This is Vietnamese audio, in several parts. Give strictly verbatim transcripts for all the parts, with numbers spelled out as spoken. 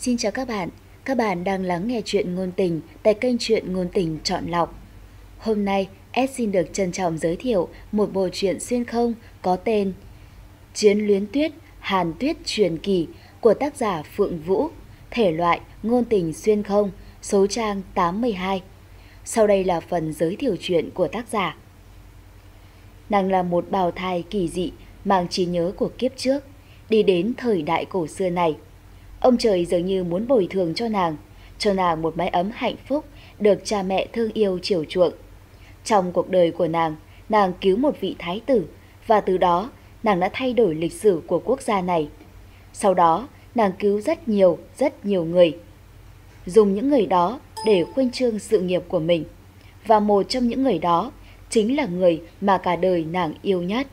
Xin chào các bạn, các bạn đang lắng nghe chuyện ngôn tình tại kênh Chuyện Ngôn Tình Chọn Lọc. Hôm nay, S xin được trân trọng giới thiệu một bộ truyện xuyên không có tên Chiến Luyến Tuyết, Hàn Tuyết Truyền Kỳ của tác giả Phượng Vũ, thể loại ngôn tình xuyên không, số trang tám mươi hai. Sau đây là phần giới thiệu chuyện của tác giả. Nàng là một bào thai kỳ dị, mang trí nhớ của kiếp trước, đi đến thời đại cổ xưa này. Ông trời dường như muốn bồi thường cho nàng, cho nàng một mái ấm hạnh phúc, được cha mẹ thương yêu chiều chuộng. Trong cuộc đời của nàng, nàng cứu một vị thái tử, và từ đó nàng đã thay đổi lịch sử của quốc gia này. Sau đó, nàng cứu rất nhiều, rất nhiều người, dùng những người đó để khuếch trương sự nghiệp của mình. Và một trong những người đó chính là người mà cả đời nàng yêu nhất.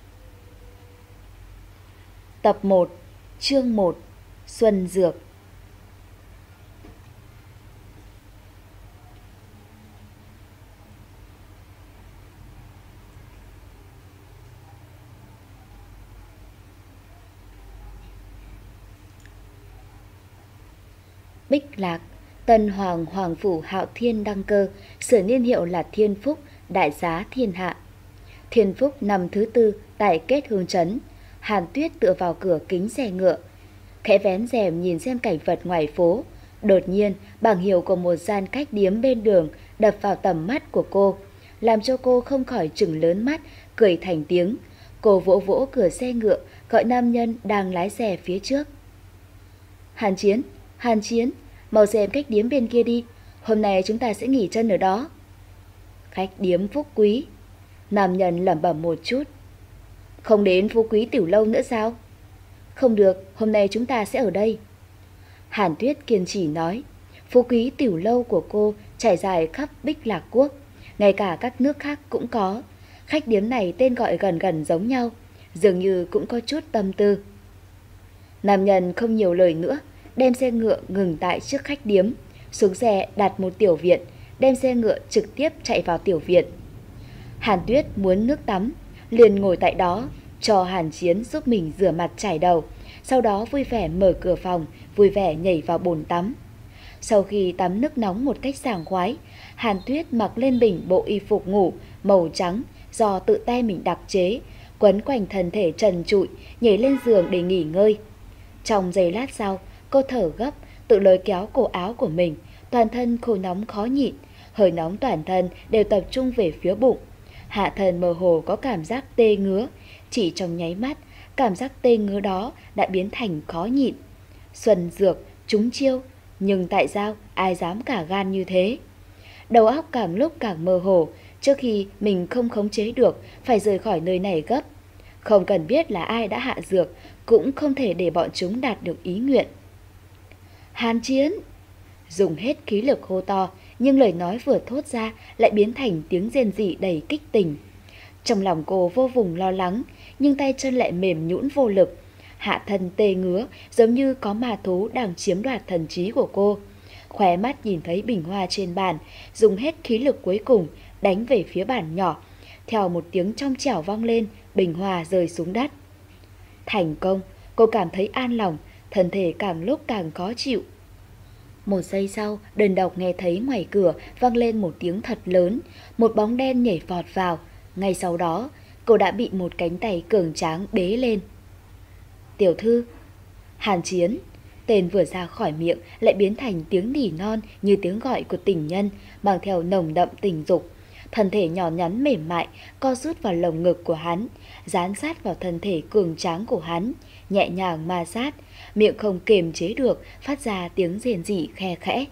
Tập một, chương một, Xuân Dược. Bích Lạc, Tân Hoàng Hoàng Phủ Hạo Thiên đăng cơ, sửa niên hiệu là Thiên Phúc, đại giá thiên hạ. Thiên Phúc năm thứ tư tại Kết Hương Trấn. Hàn Tuyết tựa vào cửa kính xe ngựa, khẽ vén rèm nhìn xem cảnh vật ngoài phố. Đột nhiên, bảng hiệu của một gian khách điếm bên đường đập vào tầm mắt của cô, làm cho cô không khỏi trừng lớn mắt, cười thành tiếng. Cô vỗ vỗ cửa xe ngựa, gọi nam nhân đang lái xe phía trước. Hàn Chiến, Hàn Chiến, mau xem khách điếm bên kia đi, hôm nay chúng ta sẽ nghỉ chân ở đó. Khách điếm Phúc Quý. Nam nhân lẩm bẩm một chút. Không đến Phú Quý Tiểu Lâu nữa sao? Không được, hôm nay chúng ta sẽ ở đây. Hàn Tuyết kiên trì nói. Phú Quý Tiểu Lâu của cô trải dài khắp Bích Lạc Quốc, ngay cả các nước khác cũng có. Khách điếm này tên gọi gần gần giống nhau, dường như cũng có chút tâm tư. Nam nhân không nhiều lời nữa, đem xe ngựa ngừng tại trước khách điếm, xuống xe đặt một tiểu viện, đem xe ngựa trực tiếp chạy vào tiểu viện. Hàn Tuyết muốn nước tắm, liền ngồi tại đó, cho Hàn Chiến giúp mình rửa mặt chải đầu, sau đó vui vẻ mở cửa phòng, vui vẻ nhảy vào bồn tắm. Sau khi tắm nước nóng một cách sảng khoái, Hàn Tuyết mặc lên mình bộ y phục ngủ màu trắng do tự tay mình đặc chế, quấn quanh thân thể trần trụi, nhảy lên giường để nghỉ ngơi. Trong giây lát sau, cô thở gấp, tự lôi kéo cổ áo của mình, toàn thân khô nóng khó nhịn, hơi nóng toàn thân đều tập trung về phía bụng. Hạ thân mơ hồ có cảm giác tê ngứa, chỉ trong nháy mắt, cảm giác tê ngứa đó đã biến thành khó nhịn. Xuân Dược, trúng chiêu, nhưng tại sao ai dám cả gan như thế? Đầu óc càng lúc càng mơ hồ, trước khi mình không khống chế được, phải rời khỏi nơi này gấp. Không cần biết là ai đã hạ dược, cũng không thể để bọn chúng đạt được ý nguyện. Hàn Chiến! Dùng hết khí lực hô to, nhưng lời nói vừa thốt ra lại biến thành tiếng rên rỉ đầy kích tình. Trong lòng cô vô cùng lo lắng, nhưng tay chân lại mềm nhũn vô lực. Hạ thân tê ngứa, giống như có ma thú đang chiếm đoạt thần trí của cô. Khóe mắt nhìn thấy bình hoa trên bàn, dùng hết khí lực cuối cùng, đánh về phía bàn nhỏ. Theo một tiếng trong trẻo vang lên, bình hoa rơi xuống đất. Thành công, cô cảm thấy an lòng, thân thể càng lúc càng khó chịu. Một giây sau, đơn độc nghe thấy ngoài cửa vang lên một tiếng thật lớn, một bóng đen nhảy vọt vào. Ngay sau đó, cô đã bị một cánh tay cường tráng bế lên. Tiểu thư! Hàn Chiến! Tên vừa ra khỏi miệng lại biến thành tiếng nỉ non như tiếng gọi của tình nhân, mang theo nồng đậm tình dục. Thân thể nhỏ nhắn mềm mại co rút vào lồng ngực của hắn, dán sát vào thân thể cường tráng của hắn, nhẹ nhàng ma sát, miệng không kiềm chế được phát ra tiếng rền rỉ khe khẽ.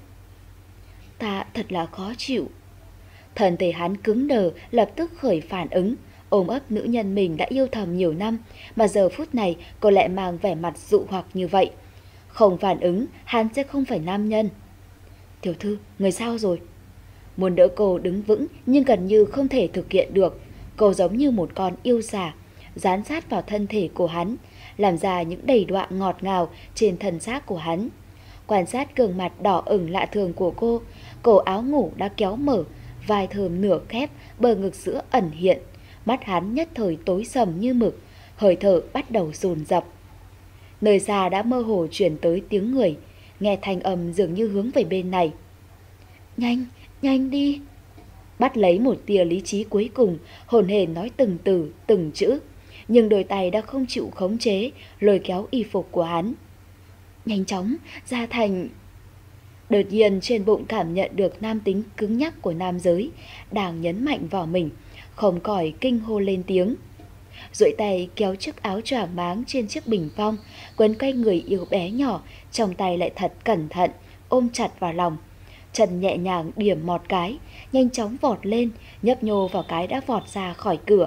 Ta thật là khó chịu. Thân thể hắn cứng đờ, lập tức khởi phản ứng, ôm ấp nữ nhân mình đã yêu thầm nhiều năm, mà giờ phút này cô lại mang vẻ mặt dụ hoặc như vậy. Không phản ứng, hắn sẽ không phải nam nhân. Tiểu thư, người sao rồi? Muốn đỡ cô đứng vững nhưng gần như không thể thực hiện được. Cô giống như một con yêu xà, dán sát vào thân thể của hắn, làm ra những đầy đọa ngọt ngào trên thân xác của hắn. Quan sát gương mặt đỏ ửng lạ thường của cô, cổ áo ngủ đã kéo mở, vai thơm nửa khép, bờ ngực sữa ẩn hiện. Mắt hắn nhất thời tối sầm như mực, hơi thở bắt đầu dồn dập. Nơi xa đã mơ hồ truyền tới tiếng người, nghe thanh âm dường như hướng về bên này. Nhanh, nhanh đi. Bắt lấy một tia lý trí cuối cùng, hồn hển nói từng từ, từng chữ. Nhưng đôi tay đã không chịu khống chế, lôi kéo y phục của hắn. Nhanh chóng, ra thành... Đột nhiên trên bụng cảm nhận được nam tính cứng nhắc của nam giới, đang nhấn mạnh vào mình, không khỏi kinh hô lên tiếng. Duỗi tay kéo chiếc áo choàng máng trên chiếc bình phong, quấn quanh người yêu bé nhỏ, trong tay lại thật cẩn thận, ôm chặt vào lòng. Chân nhẹ nhàng điểm một cái, nhanh chóng vọt lên, nhấp nhô vào cái đã vọt ra khỏi cửa.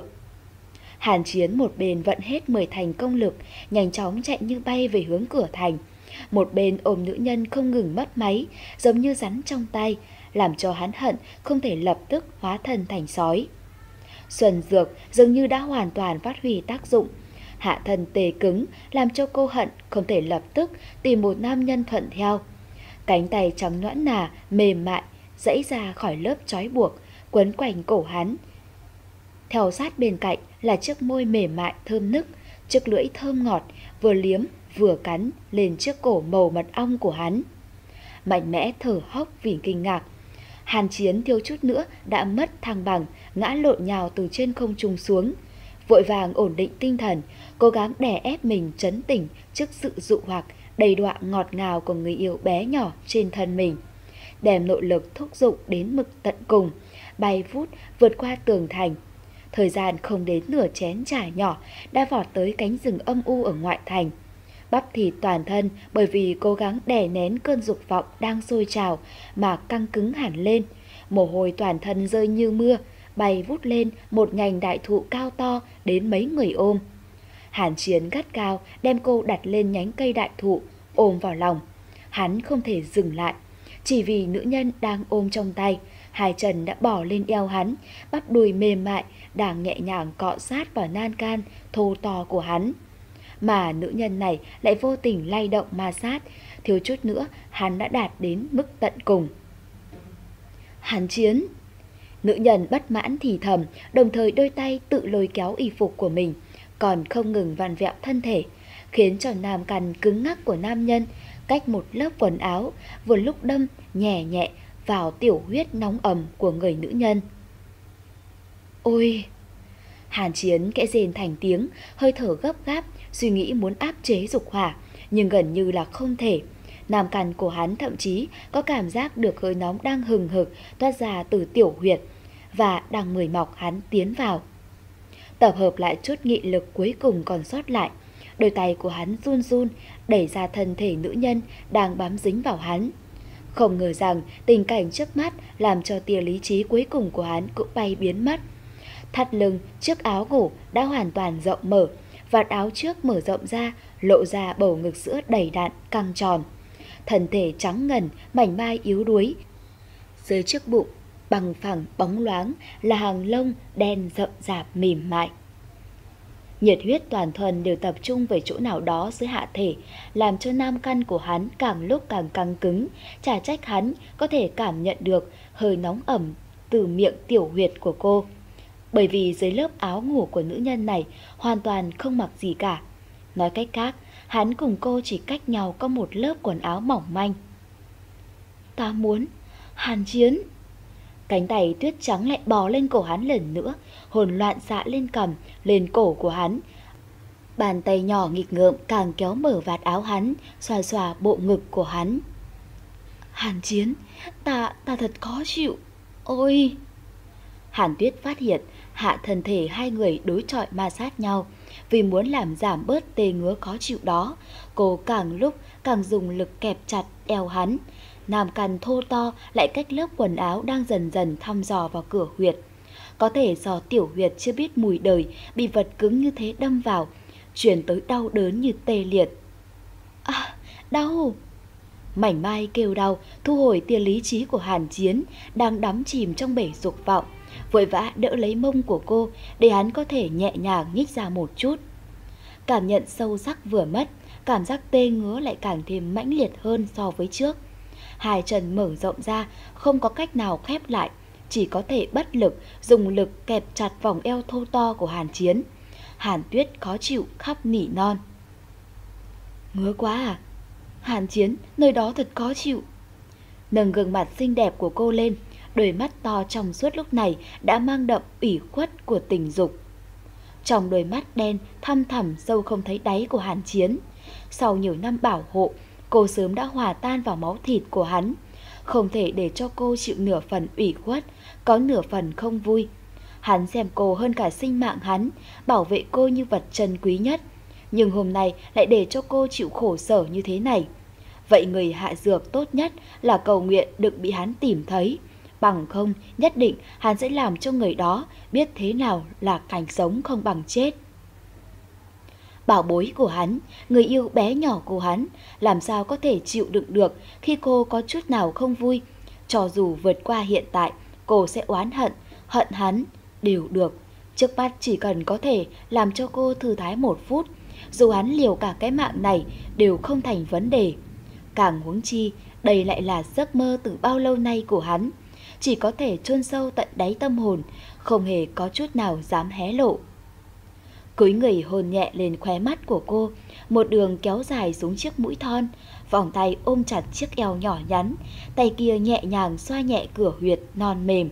Hàn Chiến một bên vận hết mười thành công lực, nhanh chóng chạy như bay về hướng cửa thành. Một bên ôm nữ nhân không ngừng mất máy, giống như rắn trong tay, làm cho hắn hận không thể lập tức hóa thân thành sói. Xuân dược dường như đã hoàn toàn phát huy tác dụng. Hạ thân tê cứng, làm cho cô hận không thể lập tức tìm một nam nhân thuận theo. Cánh tay trắng nõn nà, mềm mại, giãy ra khỏi lớp trói buộc, quấn quanh cổ hắn. Theo sát bên cạnh là chiếc môi mềm mại thơm nức, chiếc lưỡi thơm ngọt, vừa liếm vừa cắn lên chiếc cổ màu mật ong của hắn. Mạnh mẽ thở hốc vì kinh ngạc. Hàn Chiến thiếu chút nữa đã mất thăng bằng, ngã lộn nhào từ trên không trung xuống. Vội vàng ổn định tinh thần, cố gắng đè ép mình trấn tĩnh trước sự dụ hoặc đầy đọa ngọt ngào của người yêu bé nhỏ trên thân mình. Đem nội lực thúc giục đến mực tận cùng, bay vút vượt qua tường thành. Thời gian không đến nửa chén trà nhỏ đã vọt tới cánh rừng âm u ở ngoại thành. Bắp thịt toàn thân bởi vì cố gắng đè nén cơn dục vọng đang sôi trào mà căng cứng hẳn lên. Mồ hôi toàn thân rơi như mưa, bay vút lên một nhành đại thụ cao to đến mấy người ôm. Hàn Chiến gắt cao đem cô đặt lên nhánh cây đại thụ, ôm vào lòng. Hắn không thể dừng lại, chỉ vì nữ nhân đang ôm trong tay. Hai chân đã bỏ lên eo hắn, bắp đùi mềm mại đang nhẹ nhàng cọ sát vào nan can thô to của hắn. Mà nữ nhân này lại vô tình lay động ma sát, thiếu chút nữa hắn đã đạt đến mức tận cùng. Hàn Chiến! Nữ nhân bất mãn thì thầm, đồng thời đôi tay tự lôi kéo y phục của mình, còn không ngừng vặn vẹo thân thể, khiến cho nam căn cứng ngắc của nam nhân cách một lớp quần áo, vừa lúc đâm nhẹ nhẹ vào tiểu huyết nóng ẩm của người nữ nhân. Ôi! Hàn Chiến kẽ rên thành tiếng, hơi thở gấp gáp, suy nghĩ muốn áp chế dục hỏa, nhưng gần như là không thể. Nam căn của hắn thậm chí có cảm giác được hơi nóng đang hừng hực toát ra từ tiểu huyệt và đang mời mọc hắn tiến vào. Tập hợp lại chút nghị lực cuối cùng còn sót lại, đôi tay của hắn run run đẩy ra thân thể nữ nhân đang bám dính vào hắn. Không ngờ rằng tình cảnh trước mắt làm cho tia lý trí cuối cùng của hắn cũng bay biến mất. Thắt lưng, chiếc áo ngủ đã hoàn toàn rộng mở, vạt áo trước mở rộng ra, lộ ra bầu ngực sữa đầy đặn, căng tròn. Thân thể trắng ngần, mảnh mai yếu đuối. Dưới chiếc bụng, bằng phẳng bóng loáng là hàng lông đen rậm rạp mềm mại. Nhiệt huyết toàn thân đều tập trung về chỗ nào đó dưới hạ thể, làm cho nam căn của hắn càng lúc càng căng cứng, chả trách hắn có thể cảm nhận được hơi nóng ẩm từ miệng tiểu huyệt của cô. Bởi vì dưới lớp áo ngủ của nữ nhân này hoàn toàn không mặc gì cả. Nói cách khác, hắn cùng cô chỉ cách nhau có một lớp quần áo mỏng manh. Ta muốn... Hàn Chiến! Cánh tay tuyết trắng lại bò lên cổ hắn lần nữa, hồn loạn xạ lên cằm, lên cổ của hắn. Bàn tay nhỏ nghịch ngợm càng kéo mở vạt áo hắn, xoa xoa bộ ngực của hắn. Hàn Chiến! Ta... ta thật khó chịu! Ôi! Hàn Tuyết phát hiện hạ thân thể hai người đối chọi ma sát nhau. Vì muốn làm giảm bớt tê ngứa khó chịu đó, cô càng lúc càng dùng lực kẹp chặt eo hắn. Nam căn thô to lại cách lớp quần áo đang dần dần thăm dò vào cửa huyệt. Có thể do tiểu huyệt chưa biết mùi đời, bị vật cứng như thế đâm vào, truyền tới đau đớn như tê liệt. À, đau! Mảnh mai kêu đau, thu hồi tia lý trí của Hàn Chiến đang đắm chìm trong bể dục vọng, vội vã đỡ lấy mông của cô để hắn có thể nhẹ nhàng nhích ra một chút. Cảm nhận sâu sắc vừa mất, cảm giác tê ngứa lại càng thêm mãnh liệt hơn so với trước. Hai chân mở rộng ra, không có cách nào khép lại, chỉ có thể bất lực dùng lực kẹp chặt vòng eo thô to của Hàn Chiến. Hàn Tuyết khó chịu khóc nỉ non. Ngứa quá à? Hàn Chiến, nơi đó thật khó chịu. Nâng gương mặt xinh đẹp của cô lên, đôi mắt to trong suốt lúc này đã mang đậm ủy khuất của tình dục. Trong đôi mắt đen thăm thẳm sâu không thấy đáy của Hàn Chiến. Sau nhiều năm bảo hộ, cô sớm đã hòa tan vào máu thịt của hắn. Không thể để cho cô chịu nửa phần ủy khuất, có nửa phần không vui. Hắn xem cô hơn cả sinh mạng hắn, bảo vệ cô như vật trân quý nhất. Nhưng hôm nay lại để cho cô chịu khổ sở như thế này. Vậy người hạ dược tốt nhất là cầu nguyện đừng bị hắn tìm thấy. Bằng không, nhất định hắn sẽ làm cho người đó biết thế nào là cảnh sống không bằng chết. Bảo bối của hắn, người yêu bé nhỏ của hắn, làm sao có thể chịu đựng được khi cô có chút nào không vui. Cho dù vượt qua hiện tại, cô sẽ oán hận, hận hắn, đều được. Trước mắt chỉ cần có thể làm cho cô thư thái một phút, dù hắn liều cả cái mạng này đều không thành vấn đề. Càng huống chi, đây lại là giấc mơ từ bao lâu nay của hắn, chỉ có thể chôn sâu tận đáy tâm hồn, không hề có chút nào dám hé lộ. Cúi người hôn nhẹ lên khóe mắt của cô, một đường kéo dài xuống chiếc mũi thon, vòng tay ôm chặt chiếc eo nhỏ nhắn, tay kia nhẹ nhàng xoa nhẹ cửa huyệt non mềm.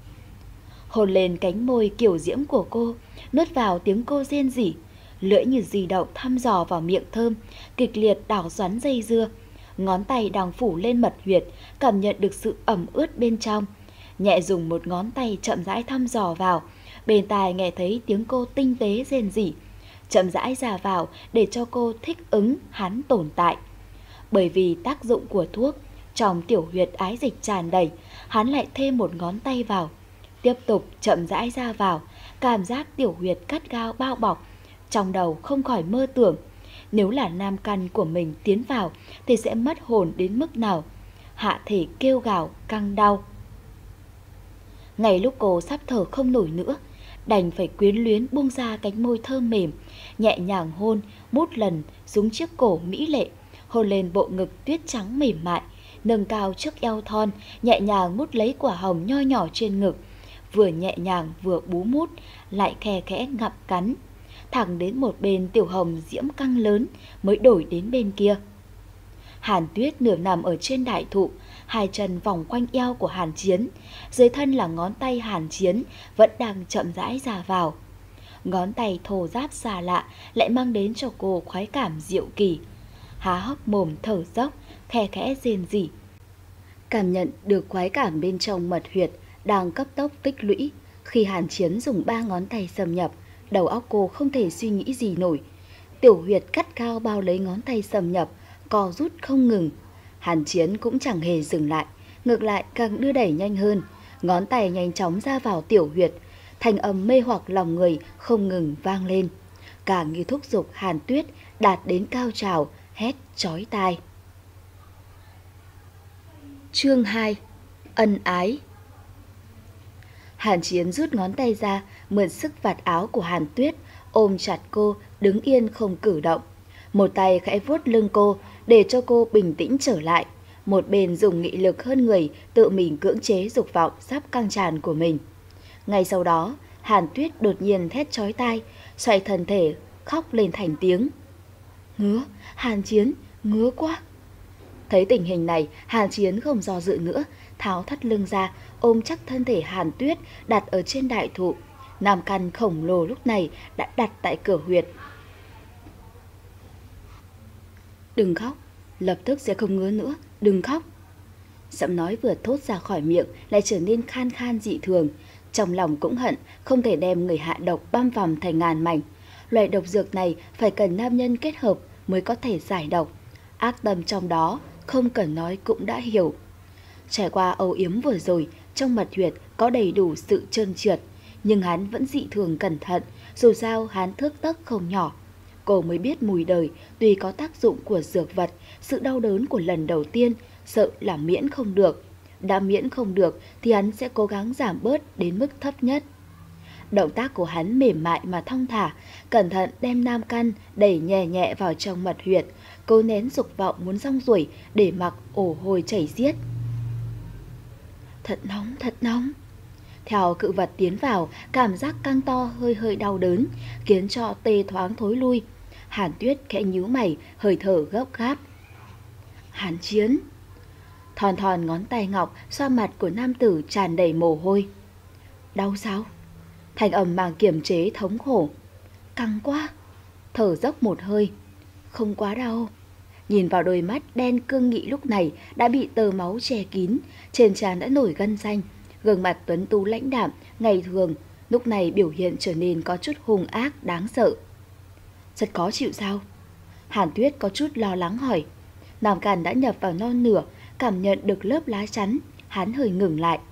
Hôn lên cánh môi kiểu diễm của cô, nuốt vào tiếng cô rên rỉ, lưỡi như di động thăm dò vào miệng thơm, kịch liệt đảo xoắn dây dưa. Ngón tay đang phủ lên mật huyệt, cảm nhận được sự ẩm ướt bên trong. Nhẹ dùng một ngón tay chậm rãi thăm dò vào, bên tai nghe thấy tiếng cô tinh tế rên rỉ, chậm rãi ra vào để cho cô thích ứng hắn tồn tại. Bởi vì tác dụng của thuốc, trong tiểu huyệt ái dịch tràn đầy, hắn lại thêm một ngón tay vào, tiếp tục chậm rãi ra vào, cảm giác tiểu huyệt cắt gao bao bọc. Trong đầu không khỏi mơ tưởng, nếu là nam căn của mình tiến vào thì sẽ mất hồn đến mức nào. Hạ thể kêu gào căng đau. Ngay lúc cô sắp thở không nổi nữa, đành phải quyến luyến buông ra cánh môi thơm mềm, nhẹ nhàng hôn mút lần xuống chiếc cổ mỹ lệ, hôn lên bộ ngực tuyết trắng mềm mại, nâng cao chiếc eo thon, nhẹ nhàng mút lấy quả hồng nho nhỏ trên ngực, vừa nhẹ nhàng vừa bú mút, lại khe khẽ ngậm cắn, thẳng đến một bên tiểu hồng diễm căng lớn mới đổi đến bên kia. Hàn Tuyết nửa nằm ở trên đại thụ, hai chân vòng quanh eo của Hàn Chiến, dưới thân là ngón tay Hàn Chiến vẫn đang chậm rãi ra vào. Ngón tay thô ráp xa lạ lại mang đến cho cô khoái cảm diệu kỳ. Há hốc mồm thở dốc, khe khẽ rên rỉ. Cảm nhận được khoái cảm bên trong mật huyệt đang cấp tốc tích lũy. Khi Hàn Chiến dùng ba ngón tay xâm nhập, đầu óc cô không thể suy nghĩ gì nổi. Tiểu huyệt cắt cao bao lấy ngón tay xâm nhập, co rút không ngừng. Hàn Chiến cũng chẳng hề dừng lại, ngược lại càng đưa đẩy nhanh hơn, ngón tay nhanh chóng ra vào tiểu huyệt, thanh âm mê hoặc lòng người không ngừng vang lên, càng như thúc giục Hàn Tuyết đạt đến cao trào, hét chói tai. Chương hai. Ân ái. Hàn Chiến rút ngón tay ra, mượn sức vạt áo của Hàn Tuyết, ôm chặt cô, đứng yên không cử động. Một tay khẽ vuốt lưng cô, để cho cô bình tĩnh trở lại. Một bên dùng nghị lực hơn người, tự mình cưỡng chế dục vọng sắp căng tràn của mình. Ngay sau đó, Hàn Tuyết đột nhiên thét chói tai, xoay thân thể, khóc lên thành tiếng. Ngứa, Hàn Chiến, ngứa quá. Thấy tình hình này, Hàn Chiến không do dự nữa, tháo thắt lưng ra, ôm chắc thân thể Hàn Tuyết đặt ở trên đại thụ. Nam căn khổng lồ lúc này đã đặt tại cửa huyệt. Đừng khóc, lập tức sẽ không ngứa nữa, đừng khóc. Giọng nói vừa thốt ra khỏi miệng lại trở nên khan khan dị thường. Trong lòng cũng hận, không thể đem người hạ độc băm vằm thành ngàn mảnh. Loại độc dược này phải cần nam nhân kết hợp mới có thể giải độc. Ác tâm trong đó, không cần nói cũng đã hiểu. Trải qua âu yếm vừa rồi, trong mật huyệt có đầy đủ sự trơn trượt, nhưng hắn vẫn dị thường cẩn thận, dù sao hắn thước tấc không nhỏ. Cô mới biết mùi đời, tuy có tác dụng của dược vật, sự đau đớn của lần đầu tiên, sợ là miễn không được. Đã miễn không được thì hắn sẽ cố gắng giảm bớt đến mức thấp nhất. Động tác của hắn mềm mại mà thong thả, cẩn thận đem nam căn đẩy nhẹ nhẹ vào trong mật huyệt, cố nén dục vọng muốn rong ruổi để mặc ổ hôi chảy xiết. Thật nóng, thật nóng. Theo cự vật tiến vào, cảm giác căng to hơi hơi đau đớn, khiến cho tê thoáng thối lui. Hàn Tuyết khẽ nhíu mày, hơi thở gấp gáp. Hàn Chiến. Thòn thòn ngón tay ngọc xoa mặt của nam tử tràn đầy mồ hôi. Đau sao? Thanh âm mang kiềm chế thống khổ. Căng quá. Thở dốc một hơi. Không quá đau. Nhìn vào đôi mắt đen cương nghị lúc này đã bị tơ máu che kín, trên trán đã nổi gân xanh, gương mặt tuấn tú lãnh đạm ngày thường lúc này biểu hiện trở nên có chút hung ác đáng sợ. Rất khó chịu sao? Hàn Tuyết có chút lo lắng hỏi. Nam Càn đã nhập vào non nửa, cảm nhận được lớp lá chắn, hắn hơi ngừng lại.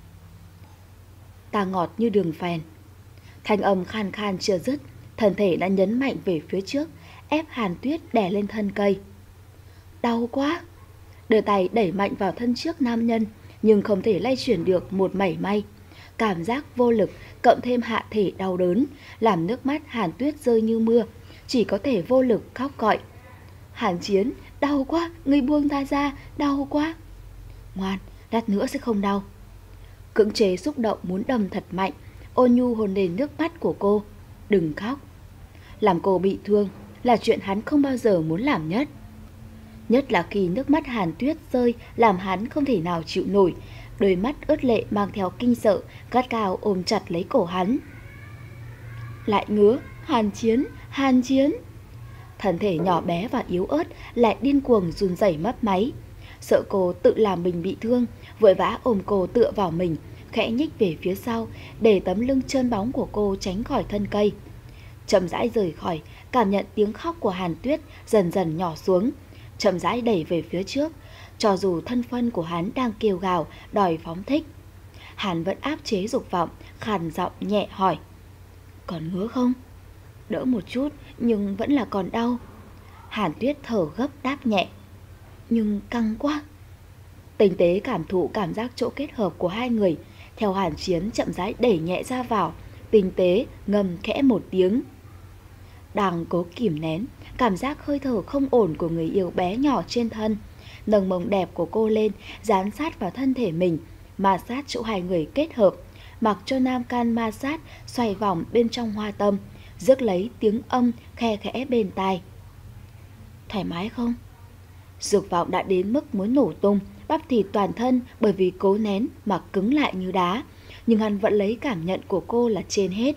Ta ngọt như đường phèn. Thanh âm khan khan chưa dứt, thân thể đã nhấn mạnh về phía trước, ép Hàn Tuyết đè lên thân cây. Đau quá. Đưa tay đẩy mạnh vào thân trước nam nhân, nhưng không thể lay chuyển được một mảy may. Cảm giác vô lực cộng thêm hạ thể đau đớn, làm nước mắt Hàn Tuyết rơi như mưa, chỉ có thể vô lực khóc gọi. Hàn Chiến, đau quá, ngươi buông ta ra, đau quá. Ngoan, lát nữa sẽ không đau. Cưỡng chế xúc động muốn đâm thật mạnh, Ôn Nhu hôn lên nước mắt của cô. Đừng khóc. Làm cô bị thương là chuyện hắn không bao giờ muốn làm nhất. Nhất là khi nước mắt Hàn Tuyết rơi làm hắn không thể nào chịu nổi, đôi mắt ướt lệ mang theo kinh sợ, gắt gao ôm chặt lấy cổ hắn. Lại ngứa, Hàn Chiến, Hàn Chiến. Thân thể nhỏ bé và yếu ớt lại điên cuồng run rẩy mấp máy. Sợ cô tự làm mình bị thương, vội vã ôm cô tựa vào mình, khẽ nhích về phía sau, để tấm lưng trơn bóng của cô tránh khỏi thân cây. Chậm rãi rời khỏi, cảm nhận tiếng khóc của Hàn Tuyết dần dần nhỏ xuống, chậm rãi đẩy về phía trước, cho dù thân phân của hắn đang kêu gào đòi phóng thích. Hắn vẫn áp chế dục vọng, khàn giọng nhẹ hỏi. Còn ngứa không? Đỡ một chút, nhưng vẫn là còn đau. Hàn Tuyết thở gấp đáp nhẹ. Nhưng căng quá. Tinh tế cảm thụ cảm giác chỗ kết hợp của hai người, theo Hàn Chiến chậm rãi đẩy nhẹ ra vào, tinh tế ngâm khẽ một tiếng. Đang cố kìm nén cảm giác hơi thở không ổn của người yêu bé nhỏ trên thân, nâng mông đẹp của cô lên, dán sát vào thân thể mình, ma sát chỗ hai người kết hợp, mặc cho Nam Can ma sát xoay vòng bên trong hoa tâm, rước lấy tiếng âm khe khẽ bên tai. Thoải mái không? Dục vọng đã đến mức muốn nổ tung, bắp thịt toàn thân bởi vì cố nén mà cứng lại như đá, nhưng hắn vẫn lấy cảm nhận của cô là trên hết.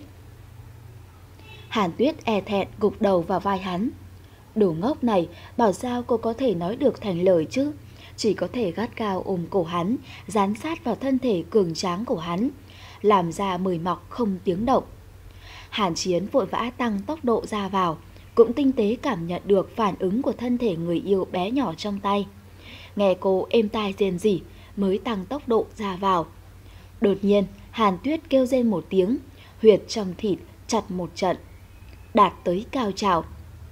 Hàn Tuyết e thẹn gục đầu vào vai hắn. Đồ ngốc này, bảo sao cô có thể nói được thành lời chứ? Chỉ có thể gắt gao ôm cổ hắn, dán sát vào thân thể cường tráng của hắn, làm ra mời mọc không tiếng động. Hàn Chiến vội vã tăng tốc độ ra vào, cũng tinh tế cảm nhận được phản ứng của thân thể người yêu bé nhỏ trong tay. Nghe cô êm tai rên rỉ mới tăng tốc độ ra vào. Đột nhiên Hàn Tuyết kêu rên một tiếng, huyệt trong thịt chặt một trận, đạt tới cao trào.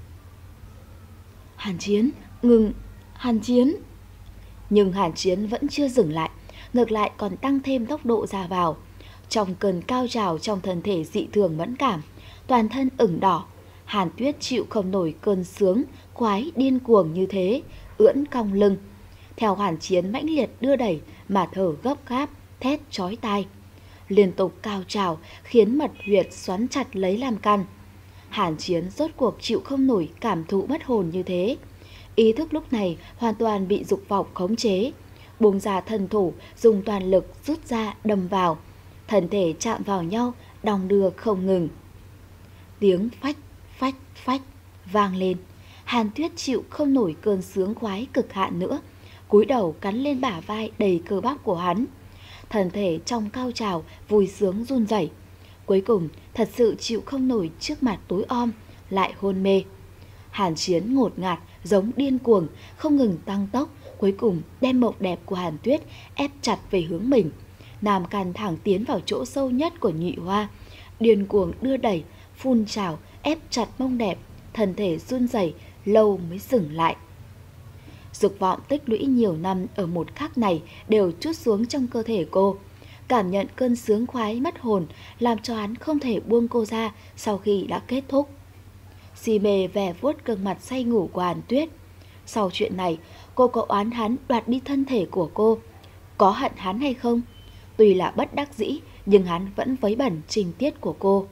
Hàn Chiến, ngừng, Hàn Chiến. Nhưng Hàn Chiến vẫn chưa dừng lại, ngược lại còn tăng thêm tốc độ ra vào. Trong cơn cao trào trong thân thể dị thường mẫn cảm, toàn thân ửng đỏ, Hàn Tuyết chịu không nổi cơn sướng, khoái điên cuồng như thế, ưỡn cong lưng. Theo Hàn Chiến mãnh liệt đưa đẩy mà thở gấp gáp, thét chói tai. Liên tục cao trào khiến mật huyệt xoắn chặt lấy làm căn. Hàn Chiến rốt cuộc chịu không nổi cảm thụ mất hồn như thế. Ý thức lúc này hoàn toàn bị dục vọng khống chế. Buông ra thân thủ, dùng toàn lực rút ra đâm vào. Thân thể chạm vào nhau, đong đưa không ngừng. Tiếng phách, phách, phách vang lên. Hàn Tuyết chịu không nổi cơn sướng khoái cực hạn nữa, cúi đầu cắn lên bả vai đầy cơ bắp của hắn. Thân thể trong cao trào vui sướng run rẩy. Cuối cùng thật sự chịu không nổi trước mặt tối om, lại hôn mê. Hàn Chiến ngột ngạt giống điên cuồng, không ngừng tăng tốc, cuối cùng đem mộng đẹp của Hàn Tuyết ép chặt về hướng mình. Nam Can thẳng tiến vào chỗ sâu nhất của nhụy hoa, điên cuồng đưa đẩy, phun trào, ép chặt mông đẹp, thân thể run rẩy lâu mới dừng lại. Dục vọng tích lũy nhiều năm ở một khắc này đều trút xuống trong cơ thể cô. Cảm nhận cơn sướng khoái mất hồn làm cho hắn không thể buông cô ra sau khi đã kết thúc. Si mê vẻ vuốt gương mặt say ngủ của Hàn Tuyết. Sau chuyện này, cô có oán hắn đoạt đi thân thể của cô, có hận hắn hay không? Tuy là bất đắc dĩ, nhưng hắn vẫn vấy bẩn tình tiết của cô.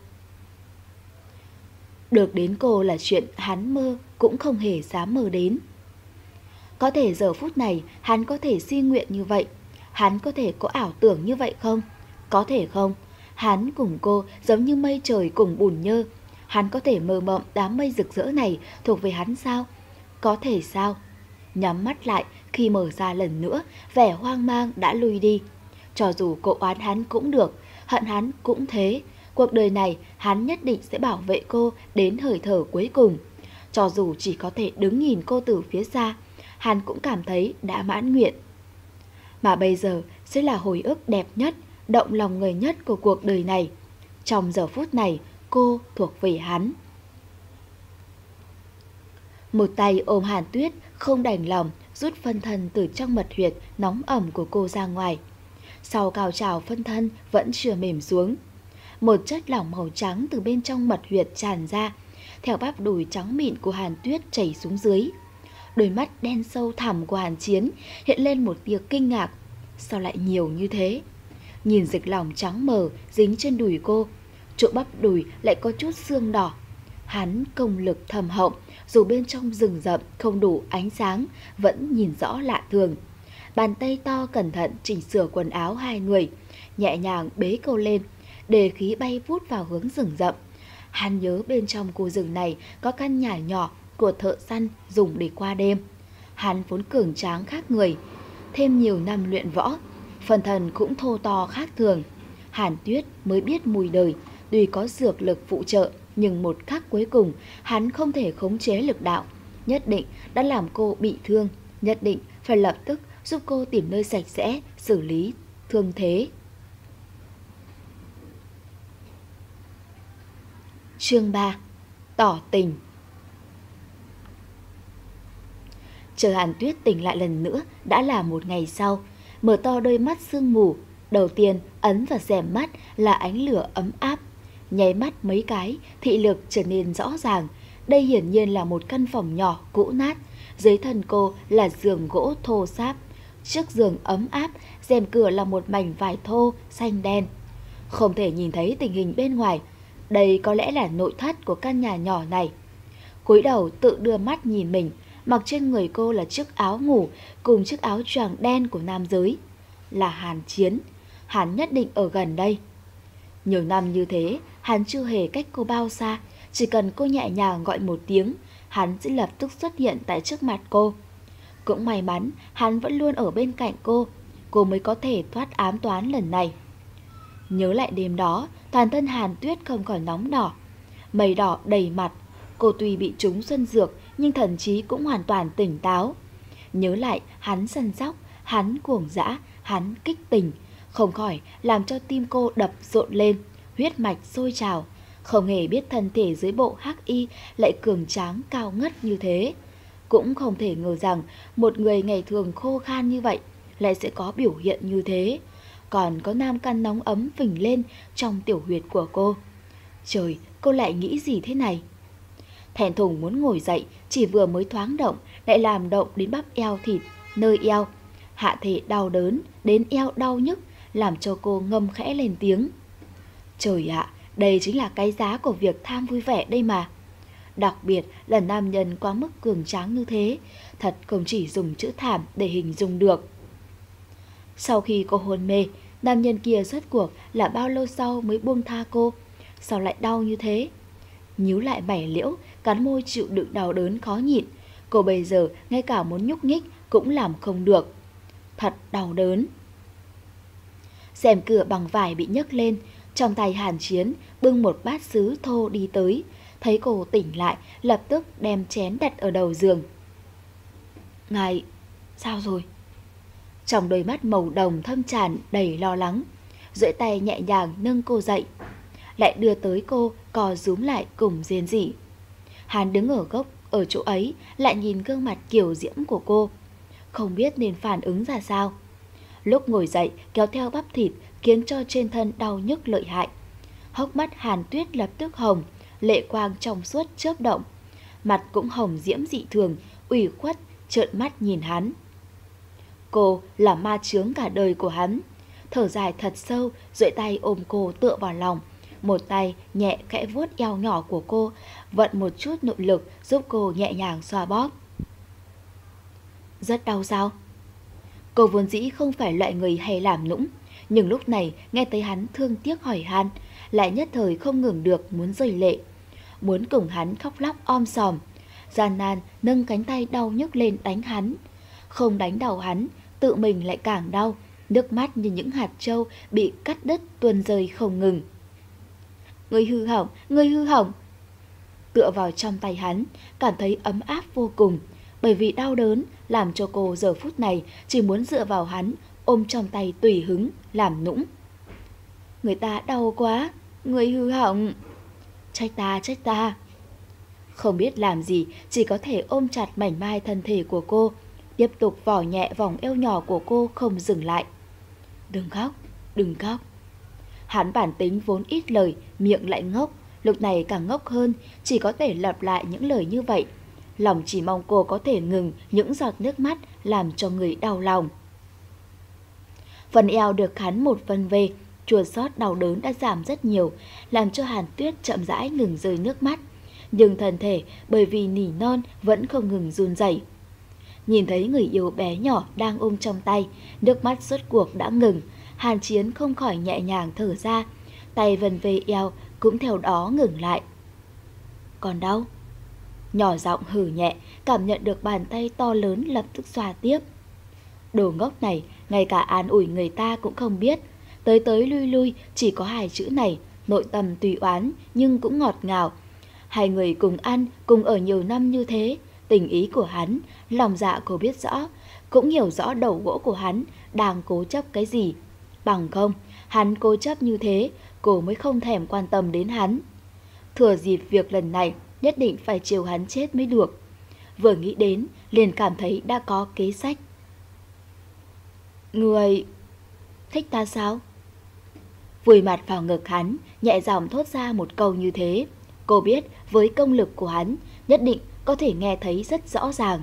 Được đến cô là chuyện hắn mơ cũng không hề dám mơ đến. Có thể giờ phút này hắn có thể suy nguyện như vậy. Hắn có thể có ảo tưởng như vậy không? Có thể không? Hắn cùng cô giống như mây trời cùng bùn nhơ. Hắn có thể mơ mộng đám mây rực rỡ này thuộc về hắn sao? Có thể sao? Nhắm mắt lại, khi mở ra lần nữa, vẻ hoang mang đã lui đi. Cho dù cô oán hắn cũng được, hận hắn cũng thế. Cuộc đời này hắn nhất định sẽ bảo vệ cô đến hơi thở cuối cùng. Cho dù chỉ có thể đứng nhìn cô từ phía xa, hắn cũng cảm thấy đã mãn nguyện. Mà bây giờ sẽ là hồi ức đẹp nhất, động lòng người nhất của cuộc đời này. Trong giờ phút này, cô thuộc về hắn. Một tay ôm Hàn Tuyết, không đành lòng rút phân thân từ trong mật huyệt nóng ẩm của cô ra ngoài. Sau cao trào phân thân vẫn chưa mềm xuống. Một chất lỏng màu trắng từ bên trong mật huyệt tràn ra, theo bắp đùi trắng mịn của Hàn Tuyết chảy xuống dưới. Đôi mắt đen sâu thẳm của Hàn Chiến hiện lên một tia kinh ngạc. Sao lại nhiều như thế? Nhìn dịch lỏng trắng mờ dính trên đùi cô, chỗ bắp đùi lại có chút xương đỏ. Hắn công lực thầm hậu, dù bên trong rừng rậm không đủ ánh sáng, vẫn nhìn rõ lạ thường. Bàn tay to cẩn thận chỉnh sửa quần áo hai người, nhẹ nhàng bế cô lên, để khí bay vút vào hướng rừng rậm. Hắn nhớ bên trong khu rừng này có căn nhà nhỏ của thợ săn dùng để qua đêm. Hắn vốn cường tráng khác người, thêm nhiều năm luyện võ, phần thần cũng thô to khác thường. Hàn Tuyết mới biết mùi đời, tuy có dược lực phụ trợ, nhưng một khắc cuối cùng hắn không thể khống chế lực đạo, nhất định đã làm cô bị thương, nhất định phải lập tức giúp cô tìm nơi sạch sẽ xử lý thương thế. Chương ba. Tỏ tình. Chờ Hàn Tuyết tỉnh lại lần nữa đã là một ngày sau. Mở to đôi mắt sương mù, đầu tiên ấn vào rèm mắt là ánh lửa ấm áp. Nháy mắt mấy cái, thị lực trở nên rõ ràng. Đây hiển nhiên là một căn phòng nhỏ cũ nát. Dưới thân cô là giường gỗ thô ráp. Trước giường ấm áp, rèm cửa là một mảnh vải thô xanh đen. Không thể nhìn thấy tình hình bên ngoài. Đây có lẽ là nội thất của căn nhà nhỏ này. Cúi đầu tự đưa mắt nhìn mình, mặc trên người cô là chiếc áo ngủ cùng chiếc áo choàng đen của nam giới. Là Hàn Chiến. Hắn nhất định ở gần đây. Nhiều năm như thế, hắn chưa hề cách cô bao xa. Chỉ cần cô nhẹ nhàng gọi một tiếng, hắn sẽ lập tức xuất hiện tại trước mặt cô. Cũng may mắn, hắn vẫn luôn ở bên cạnh cô. Cô mới có thể thoát ám toán lần này. Nhớ lại đêm đó, toàn thân Hàn Tuyết không còn nóng đỏ, mây đỏ đầy mặt. Cô tuy bị trúng xuân dược, nhưng thần trí cũng hoàn toàn tỉnh táo. Nhớ lại hắn săn sóc, hắn cuồng dã, hắn kích tình, không khỏi làm cho tim cô đập rộn lên, huyết mạch sôi trào. Không hề biết thân thể dưới bộ hắc y lại cường tráng cao ngất như thế. Cũng không thể ngờ rằng một người ngày thường khô khan như vậy lại sẽ có biểu hiện như thế. Còn có nam căn nóng ấm phình lên trong tiểu huyệt của cô. Trời, cô lại nghĩ gì thế này? Thẹn thùng muốn ngồi dậy, chỉ vừa mới thoáng động lại làm động đến bắp eo thịt nơi eo. Hạ thể đau đớn đến eo đau nhức, làm cho cô ngâm khẽ lên tiếng. Trời ạ, đây chính là cái giá của việc tham vui vẻ đây mà. Đặc biệt là nam nhân quá mức cường tráng như thế, thật không chỉ dùng chữ thảm để hình dung được. Sau khi cô hôn mê, nam nhân kia rốt cuộc là bao lâu sau mới buông tha cô? Sao lại đau như thế? Nhíu lại mày liễu, cắn môi chịu đựng đau đớn khó nhịn. Cô bây giờ ngay cả muốn nhúc nhích cũng làm không được. Thật đau đớn. Rèm cửa bằng vải bị nhấc lên. Trong tay Hàn Chiến bưng một bát sứ thô đi tới. Thấy cô tỉnh lại, lập tức đem chén đặt ở đầu giường. Ngài, sao rồi? Trong đôi mắt màu đồng thâm tràn đầy lo lắng, duỗi tay nhẹ nhàng nâng cô dậy, lại đưa tới cô co rúm lại cùng rên rỉ. Hắn đứng ở góc ở chỗ ấy, lại nhìn gương mặt kiều diễm của cô, không biết nên phản ứng ra sao. Lúc ngồi dậy kéo theo bắp thịt khiến cho trên thân đau nhức lợi hại. Hốc mắt Hàn Tuyết lập tức hồng, lệ quang trong suốt chớp động, mặt cũng hồng diễm dị thường, ủy khuất trợn mắt nhìn hắn. Cô là ma chướng cả đời của hắn. Thở dài thật sâu, duỗi tay ôm cô tựa vào lòng, một tay nhẹ khẽ vuốt eo nhỏ của cô, vận một chút nội lực giúp cô nhẹ nhàng xoa bóp. Rất đau sao? Cô vốn dĩ không phải loại người hay làm nũng, nhưng lúc này nghe thấy hắn thương tiếc hỏi han, lại nhất thời không ngừng được muốn rơi lệ. Muốn cùng hắn khóc lóc om sòm, gian nan nâng cánh tay đau nhức lên đánh hắn. Không đánh đầu hắn, tự mình lại càng đau, nước mắt như những hạt trâu bị cắt đứt tuôn rơi không ngừng. Người hư hỏng, người hư hỏng. Tựa vào trong tay hắn, cảm thấy ấm áp vô cùng, bởi vì đau đớn làm cho cô giờ phút này chỉ muốn dựa vào hắn, ôm trong tay tùy hứng, làm nũng. Người ta đau quá, người hư hỏng. Trách ta, trách ta. Không biết làm gì, chỉ có thể ôm chặt mảnh mai thân thể của cô, tiếp tục vò nhẹ vòng eo nhỏ của cô không dừng lại. Đừng khóc, đừng khóc. Hắn bản tính vốn ít lời, miệng lại ngốc, lúc này càng ngốc hơn, chỉ có thể lặp lại những lời như vậy. Lòng chỉ mong cô có thể ngừng những giọt nước mắt làm cho người đau lòng. Phần eo được hắn một vân về, chua xót đau đớn đã giảm rất nhiều, làm cho Hàn Tuyết chậm rãi ngừng rơi nước mắt. Nhưng thân thể bởi vì nỉ non vẫn không ngừng run rẩy. Nhìn thấy người yêu bé nhỏ đang ôm trong tay, nước mắt rốt cuộc đã ngừng, Hàn Chiến không khỏi nhẹ nhàng thở ra, tay vần về eo cũng theo đó ngừng lại. Còn đau? Nhỏ giọng hừ nhẹ, cảm nhận được bàn tay to lớn lập tức xoa tiếp. Đồ ngốc này, ngay cả an ủi người ta cũng không biết. Tới tới lui lui chỉ có hai chữ này, nội tâm tùy oán nhưng cũng ngọt ngào. Hai người cùng ăn, cùng ở nhiều năm như thế, tình ý của hắn, lòng dạ cô biết rõ, cũng hiểu rõ đầu gỗ của hắn đang cố chấp cái gì. Bằng không, hắn cố chấp như thế, cô mới không thèm quan tâm đến hắn. Thừa dịp việc lần này, nhất định phải chiều hắn chết mới được. Vừa nghĩ đến, liền cảm thấy đã có kế sách. Người... thích ta sao? Vùi mặt vào ngực hắn, nhẹ giọng thốt ra một câu như thế. Cô biết với công lực của hắn, nhất định có thể nghe thấy rất rõ ràng.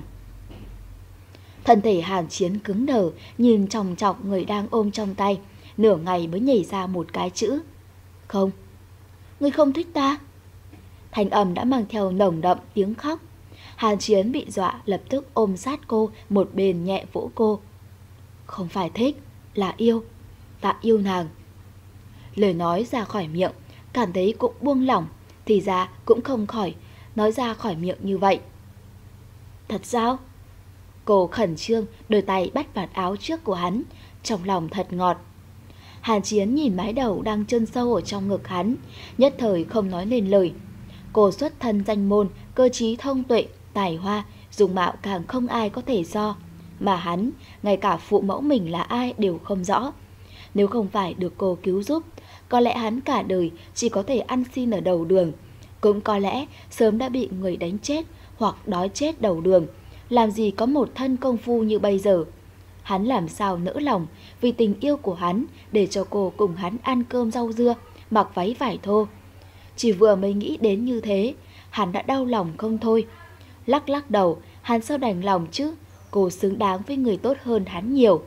Thân thể Hàn Chiến cứng đờ, nhìn chòng chọc người đang ôm trong tay, nửa ngày mới nhảy ra một cái chữ. Không. Ngươi không thích ta? Thanh âm đã mang theo nồng đậm tiếng khóc. Hàn Chiến bị dọa lập tức ôm sát cô, một bên nhẹ vỗ cô. Không phải thích, là yêu. Ta yêu nàng. Lời nói ra khỏi miệng, cảm thấy cũng buông lỏng, thì ra cũng không khỏi nói ra khỏi miệng như vậy. Thật sao? Cô khẩn trương, đôi tay bắt vạt áo trước của hắn, trong lòng thật ngọt. Hàn Chiến nhìn mái đầu đang chôn sâu ở trong ngực hắn, nhất thời không nói nên lời. Cô xuất thân danh môn, cơ trí thông tuệ, tài hoa, dung mạo càng không ai có thể so. Mà hắn, ngay cả phụ mẫu mình là ai đều không rõ. Nếu không phải được cô cứu giúp, có lẽ hắn cả đời chỉ có thể ăn xin ở đầu đường. Cũng có lẽ sớm đã bị người đánh chết hoặc đói chết đầu đường. Làm gì có một thân công phu như bây giờ. Hắn làm sao nỡ lòng vì tình yêu của hắn để cho cô cùng hắn ăn cơm rau dưa, mặc váy vải thô. Chỉ vừa mới nghĩ đến như thế, hắn đã đau lòng không thôi. Lắc lắc đầu, hắn sao đành lòng chứ, cô xứng đáng với người tốt hơn hắn nhiều.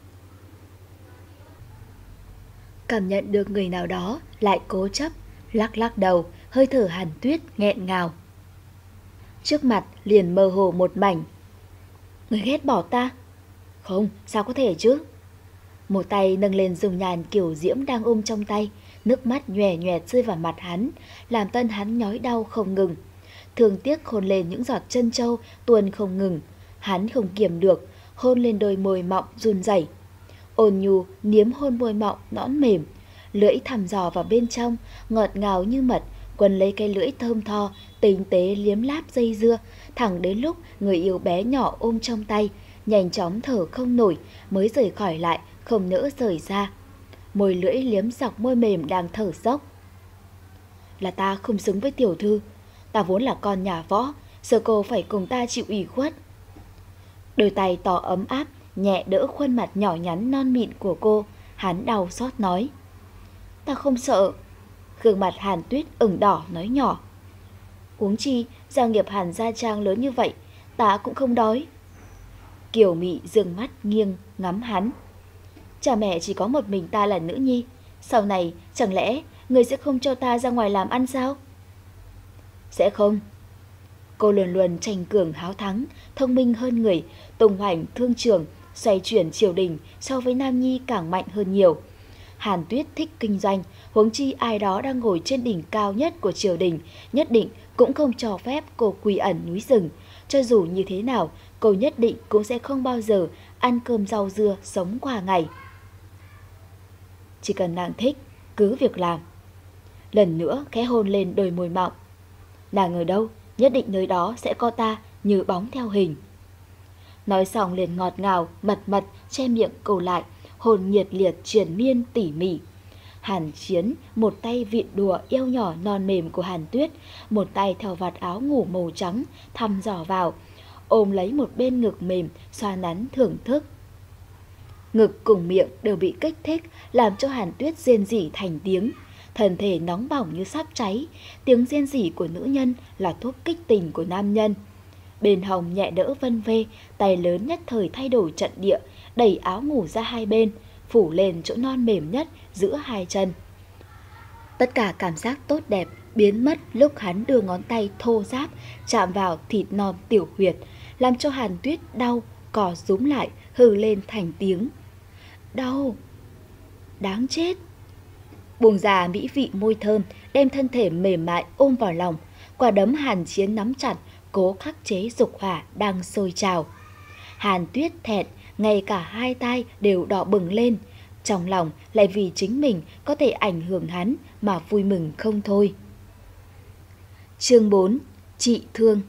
Cảm nhận được người nào đó lại cố chấp, lắc lắc đầu, hơi thở Hàn Tuyết nghẹn ngào. Trước mặt liền mơ hồ một mảnh. Người ghét bỏ ta? Không, sao có thể chứ? Một tay nâng lên dùng nhàn kiểu diễm đang ôm trong tay, nước mắt nhòe nhòe rơi vào mặt hắn, làm tân hắn nhói đau không ngừng. Thương tiếc hôn lên những giọt chân châu tuôn không ngừng, hắn không kiềm được, hôn lên đôi môi mọng run rẩy. Ôn nhu niếm hôn môi mọng nõn mềm, lưỡi thăm dò vào bên trong, ngọt ngào như mật, quấn lấy cái lưỡi thơm tho, tinh tế liếm láp dây dưa, thẳng đến lúc người yêu bé nhỏ ôm trong tay, nhanh chóng thở không nổi, mới rời khỏi lại, không nỡ rời ra. Môi lưỡi liếm dọc môi mềm đang thở dốc. Là ta không xứng với tiểu thư, ta vốn là con nhà võ, giờ cô phải cùng ta chịu ủy khuất. Đôi tay to ấm áp, nhẹ đỡ khuôn mặt nhỏ nhắn non mịn của cô, hắn đau xót nói. Ta không sợ. Gương mặt Hàn Tuyết ửng đỏ nói nhỏ. Huống chi, gia nghiệp Hàn gia trang lớn như vậy, ta cũng không đói. Kiều Mị dương mắt nghiêng ngắm hắn. Cha mẹ chỉ có một mình ta là nữ nhi, sau này chẳng lẽ người sẽ không cho ta ra ngoài làm ăn sao? Sẽ không. Cô luôn luôn tranh cường háo thắng, thông minh hơn người, tung hoành thương trường, xoay chuyển triều đình so với Nam Nhi càng mạnh hơn nhiều. Hàn Tuyết thích kinh doanh, huống chi ai đó đang ngồi trên đỉnh cao nhất của triều đình, nhất định cũng không cho phép cô quy ẩn núi rừng. Cho dù như thế nào, cô nhất định cũng sẽ không bao giờ ăn cơm rau dưa sống qua ngày. Chỉ cần nàng thích, cứ việc làm. Lần nữa khẽ hôn lên đôi môi mọng. Nàng ở đâu, nhất định nơi đó sẽ có ta như bóng theo hình. Nói xong liền ngọt ngào, mật mật, che miệng cô lại, hồn nhiệt liệt triền miên tỉ mỉ. Hàn Chiến một tay vịn đùa eo nhỏ non mềm của Hàn Tuyết, một tay theo vạt áo ngủ màu trắng, thăm dò vào, ôm lấy một bên ngực mềm, xoa nắn thưởng thức. Ngực cùng miệng đều bị kích thích, làm cho Hàn Tuyết rên rỉ thành tiếng. Thân thể nóng bỏng như sắp cháy, tiếng rên rỉ của nữ nhân là thuốc kích tình của nam nhân. Bên hồng nhẹ đỡ vân vê, tay lớn nhất thời thay đổi trận địa, đẩy áo ngủ ra hai bên, phủ lên chỗ non mềm nhất giữa hai chân. Tất cả cảm giác tốt đẹp biến mất lúc hắn đưa ngón tay thô ráp chạm vào thịt non tiểu huyệt, làm cho Hàn Tuyết đau, cò rúm lại, hừ lên thành tiếng. Đau! Đáng chết! Buông ra mỹ vị môi thơm, đem thân thể mềm mại ôm vào lòng, quả đấm Hàn Chiến nắm chặt, cố khắc chế dục hỏa đang sôi trào. Hàn Tuyết thẹn, ngay cả hai tai đều đỏ bừng lên, trong lòng lại vì chính mình có thể ảnh hưởng hắn mà vui mừng không thôi. Chương bốn. Trị thương.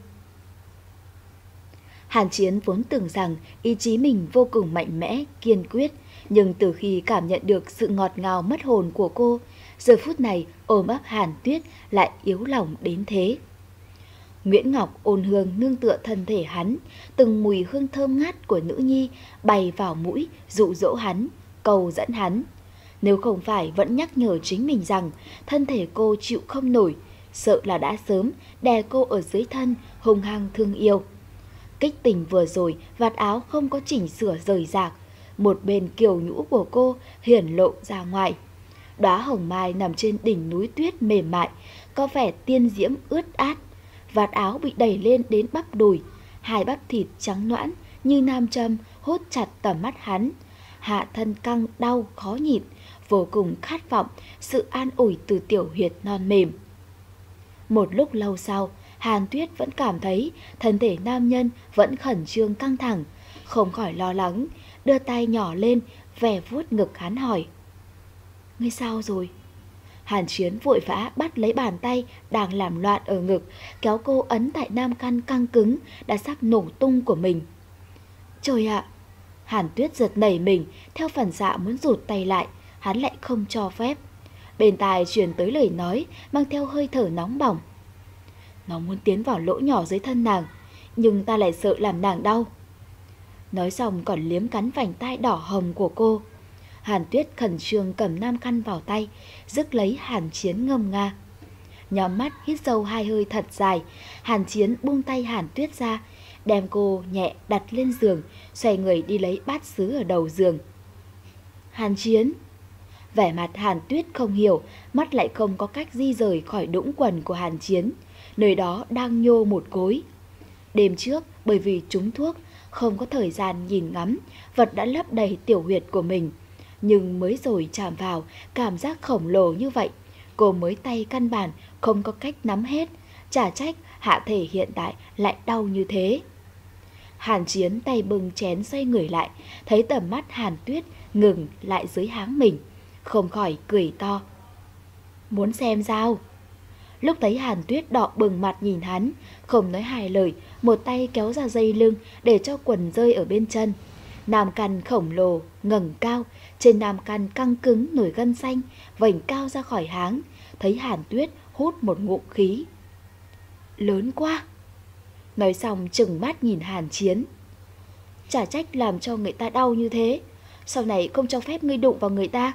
Hàn Chiến vốn tưởng rằng ý chí mình vô cùng mạnh mẽ, kiên quyết, nhưng từ khi cảm nhận được sự ngọt ngào mất hồn của cô, giờ phút này ôm ấp Hàn Tuyết lại yếu lòng đến thế. Nguyễn Ngọc ôn hương nương tựa thân thể hắn, từng mùi hương thơm ngát của nữ nhi bay vào mũi, dụ dỗ hắn, cầu dẫn hắn. Nếu không phải vẫn nhắc nhở chính mình rằng thân thể cô chịu không nổi, sợ là đã sớm đè cô ở dưới thân, hung hăng thương yêu. Kích tình vừa rồi, vạt áo không có chỉnh sửa rời rạc, một bên kiều nhũ của cô hiển lộ ra ngoài. Đóa hồng mai nằm trên đỉnh núi tuyết mềm mại, có vẻ tiên diễm ướt át. Vạt áo bị đẩy lên đến bắp đùi, hai bắp thịt trắng nõn như nam châm hút chặt tầm mắt hắn. Hạ thân căng đau khó nhịn, vô cùng khát vọng sự an ủi từ tiểu huyệt non mềm. Một lúc lâu sau, Hàn Tuyết vẫn cảm thấy thân thể nam nhân vẫn khẩn trương căng thẳng, không khỏi lo lắng, đưa tay nhỏ lên, vẻ vuốt ngực hắn hỏi. Ngươi sao rồi? Hàn Chiến vội vã bắt lấy bàn tay đang làm loạn ở ngực, kéo cô ấn tại nam căn căng cứng đã sắp nổ tung của mình. Trời ạ! Hàn Tuyết giật nảy mình, theo phản xạ muốn rụt tay lại, hắn lại không cho phép. Bên tai truyền tới lời nói mang theo hơi thở nóng bỏng. Nó muốn tiến vào lỗ nhỏ dưới thân nàng, nhưng ta lại sợ làm nàng đau. Nói xong còn liếm cắn vành tai đỏ hồng của cô. Hàn Tuyết khẩn trương cầm nam khăn vào tay, rước lấy Hàn Chiến ngâm nga. Nhắm mắt hít sâu hai hơi thật dài, Hàn Chiến buông tay Hàn Tuyết ra, đem cô nhẹ đặt lên giường, xoay người đi lấy bát sứ ở đầu giường. Hàn Chiến! Vẻ mặt Hàn Tuyết không hiểu, mắt lại không có cách di rời khỏi đũng quần của Hàn Chiến, nơi đó đang nhô một gối. Đêm trước, bởi vì trúng thuốc, không có thời gian nhìn ngắm, vật đã lấp đầy tiểu huyệt của mình. Nhưng mới rồi chạm vào, cảm giác khổng lồ như vậy, cô mới tay căn bản không có cách nắm hết, chả trách hạ thể hiện tại lại đau như thế. Hàn Chiến tay bưng chén xoay người lại, thấy tầm mắt Hàn Tuyết ngừng lại dưới háng mình, không khỏi cười to. Muốn xem sao? Lúc thấy Hàn Tuyết đỏ bừng mặt nhìn hắn, không nói hai lời, một tay kéo ra dây lưng để cho quần rơi ở bên chân. Nam căn khổng lồ ngẩng cao, trên nam căn căng cứng nổi gân xanh, vành cao ra khỏi háng, thấy Hàn Tuyết hút một ngụm khí. Lớn quá! Nói xong trừng mắt nhìn Hàn Chiến. Chả trách làm cho người ta đau như thế, sau này không cho phép ngươi đụng vào người ta.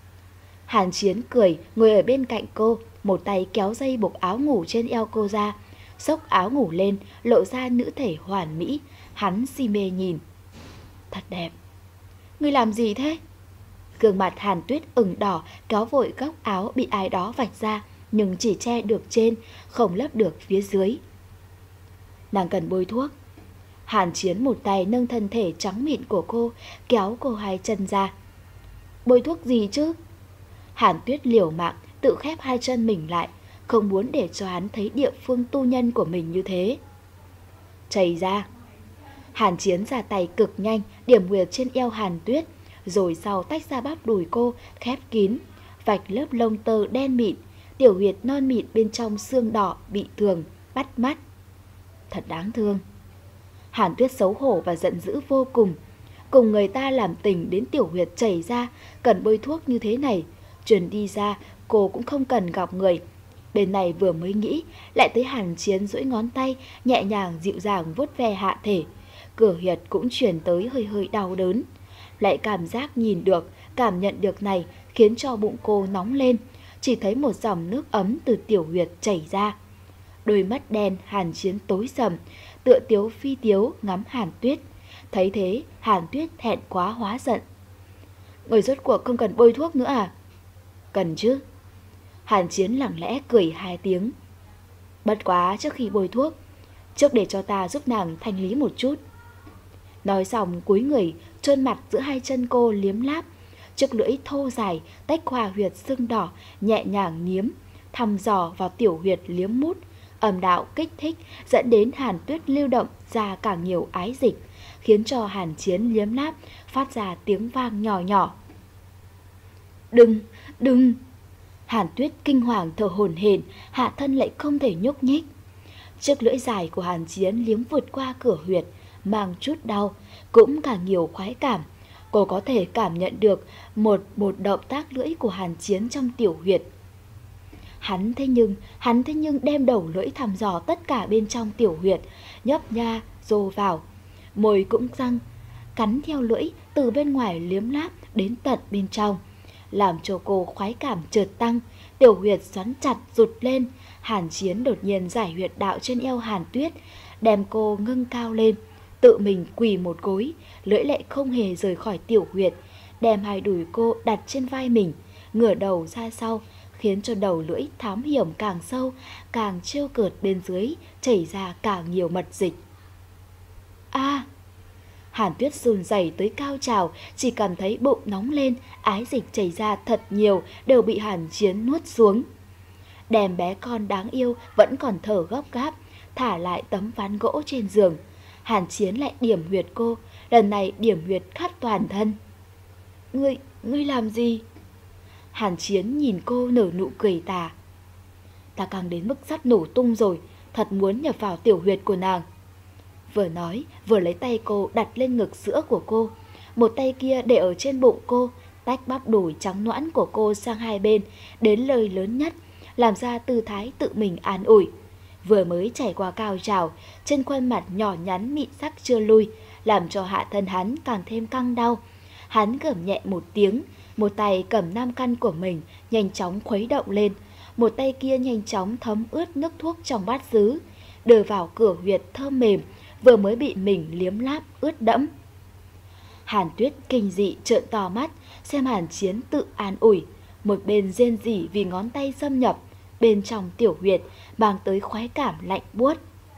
Hàn Chiến cười, ngồi ở bên cạnh cô, một tay kéo dây buộc áo ngủ trên eo cô ra, xốc áo ngủ lên, lộ ra nữ thể hoàn mỹ. Hắn si mê nhìn. Thật đẹp. Ngươi làm gì thế? Gương mặt Hàn Tuyết ửng đỏ, kéo vội góc áo bị ai đó vạch ra, nhưng chỉ che được trên, không lấp được phía dưới. Nàng cần bôi thuốc. Hàn Chiến một tay nâng thân thể trắng mịn của cô, kéo cô hai chân ra. Bôi thuốc gì chứ? Hàn Tuyết liều mạng tự khép hai chân mình lại, không muốn để cho hắn thấy địa phương tu nhân của mình như thế. Chảy ra. Hàn Chiến ra tay cực nhanh, điểm huyệt trên eo Hàn Tuyết, rồi sau tách ra bắp đùi cô, khép kín, vạch lớp lông tơ đen mịn, tiểu huyệt non mịn bên trong xương đỏ bị thương, bắt mắt. Thật đáng thương. Hàn Tuyết xấu hổ và giận dữ vô cùng. Cùng người ta làm tình đến tiểu huyệt chảy ra, cần bôi thuốc như thế này, truyền đi ra cô cũng không cần gặp người. Bên này vừa mới nghĩ, lại thấy Hàn Chiến duỗi ngón tay nhẹ nhàng dịu dàng vuốt ve hạ thể. Cửa huyệt cũng truyền tới hơi hơi đau đớn. Lại cảm giác nhìn được, cảm nhận được này khiến cho bụng cô nóng lên. Chỉ thấy một dòng nước ấm từ tiểu huyệt chảy ra. Đôi mắt đen Hàn Chiến tối sầm, tựa tiếu phi tiếu ngắm Hàn Tuyết. Thấy thế Hàn Tuyết thẹn quá hóa giận. Người rốt cuộc không cần bôi thuốc nữa à? Cần chứ. Hàn Chiến lặng lẽ cười hai tiếng. Bất quá trước khi bôi thuốc, trước để cho ta giúp nàng thanh lý một chút. Nói xong cúi người chôn mặt giữa hai chân cô liếm láp, chiếc lưỡi thô dài tách qua huyệt sưng đỏ, nhẹ nhàng liếm, thăm dò vào tiểu huyệt liếm mút. Âm đạo kích thích dẫn đến Hàn Tuyết lưu động ra càng nhiều ái dịch, khiến cho Hàn Chiến liếm láp phát ra tiếng vang nhỏ nhỏ. Đừng, đừng! Hàn Tuyết kinh hoàng thở hổn hển, hạ thân lại không thể nhúc nhích. Chiếc lưỡi dài của Hàn Chiến liếm vượt qua cửa huyệt, mang chút đau, cũng càng nhiều khoái cảm. Cô có thể cảm nhận được một một động tác lưỡi của Hàn Chiến trong tiểu huyệt. Hắn thế nhưng, hắn thế nhưng đem đầu lưỡi thăm dò tất cả bên trong tiểu huyệt, nhấp nha, rô vào. Môi cũng răng, cắn theo lưỡi từ bên ngoài liếm láp đến tận bên trong. Làm cho cô khoái cảm chợt tăng, tiểu huyệt xoắn chặt rụt lên. Hàn Chiến đột nhiên giải huyệt đạo trên eo Hàn Tuyết, đem cô ngưng cao lên, tự mình quỳ một gối, lưỡi lại không hề rời khỏi tiểu huyệt, đem hai đùi cô đặt trên vai mình, ngửa đầu ra sau, khiến cho đầu lưỡi thám hiểm càng sâu, càng trêu cợt bên dưới, chảy ra càng nhiều mật dịch. A! À, Hàn Tuyết run rẩy tới cao trào, chỉ cảm thấy bụng nóng lên, ái dịch chảy ra thật nhiều, đều bị Hàn Chiến nuốt xuống. Đem bé con đáng yêu vẫn còn thở gấp gáp, thả lại tấm ván gỗ trên giường. Hàn Chiến lại điểm huyệt cô, lần này điểm huyệt khắp toàn thân. Ngươi, ngươi làm gì? Hàn Chiến nhìn cô nở nụ cười tà. Ta càng đến mức sắp nổ tung rồi, thật muốn nhập vào tiểu huyệt của nàng. Vừa nói, vừa lấy tay cô đặt lên ngực sữa của cô, một tay kia để ở trên bụng cô, tách bắp đùi trắng nõn của cô sang hai bên, đến lời lớn nhất, làm ra tư thái tự mình an ủi. Vừa mới trải qua cao trào, trên khuôn mặt nhỏ nhắn mịn sắc chưa lui, làm cho hạ thân hắn càng thêm căng đau. Hắn gầm nhẹ một tiếng, một tay cầm nam căn của mình, nhanh chóng khuấy động lên, một tay kia nhanh chóng thấm ướt nước thuốc trong bát sứ, đưa vào cửa huyệt thơm mềm, vừa mới bị mình liếm láp ướt đẫm. Hàn Tuyết kinh dị trợn to mắt, xem Hàn Chiến tự an ủi, một bên rên rỉ vì ngón tay xâm nhập bên trong tiểu huyệt, mang tới khoái cảm lạnh buốt.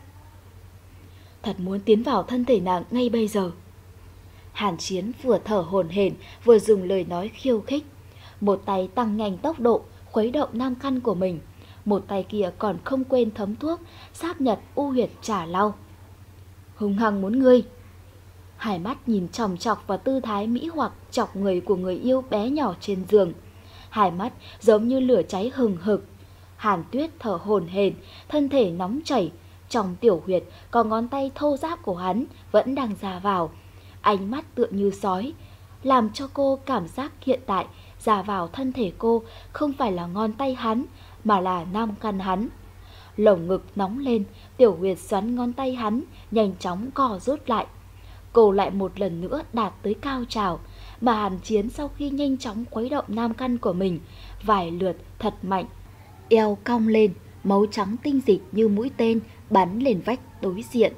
Thật muốn tiến vào thân thể nàng ngay bây giờ. Hàn Chiến vừa thở hổn hển, vừa dùng lời nói khiêu khích, một tay tăng nhanh tốc độ khuấy động nam căn của mình, một tay kia còn không quên thấm thuốc sáp nhập u huyệt trả lau. Hung hăng muốn ngươi. Hai mắt nhìn chòng chọc vào tư thái mỹ hoặc chọc người của người yêu bé nhỏ trên giường, hai mắt giống như lửa cháy hừng hực. Hàn Tuyết thở hổn hển, thân thể nóng chảy, trong tiểu huyệt có ngón tay thô ráp của hắn vẫn đang ra vào, ánh mắt tựa như sói, làm cho cô cảm giác hiện tại ra vào thân thể cô không phải là ngón tay hắn, mà là nam căn hắn. Lồng ngực nóng lên, tiểu huyệt xoắn ngón tay hắn, nhanh chóng co rút lại. Cô lại một lần nữa đạt tới cao trào, mà Hàn Chiến sau khi nhanh chóng khuấy động nam căn của mình, vài lượt thật mạnh, eo cong lên, máu trắng tinh dịch như mũi tên bắn lên vách đối diện.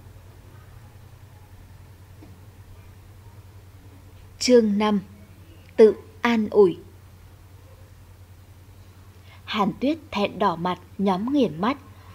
Chương năm. Tự an ủi. Hàn Tuyết thẹn đỏ mặt, nhắm nghiền mắt,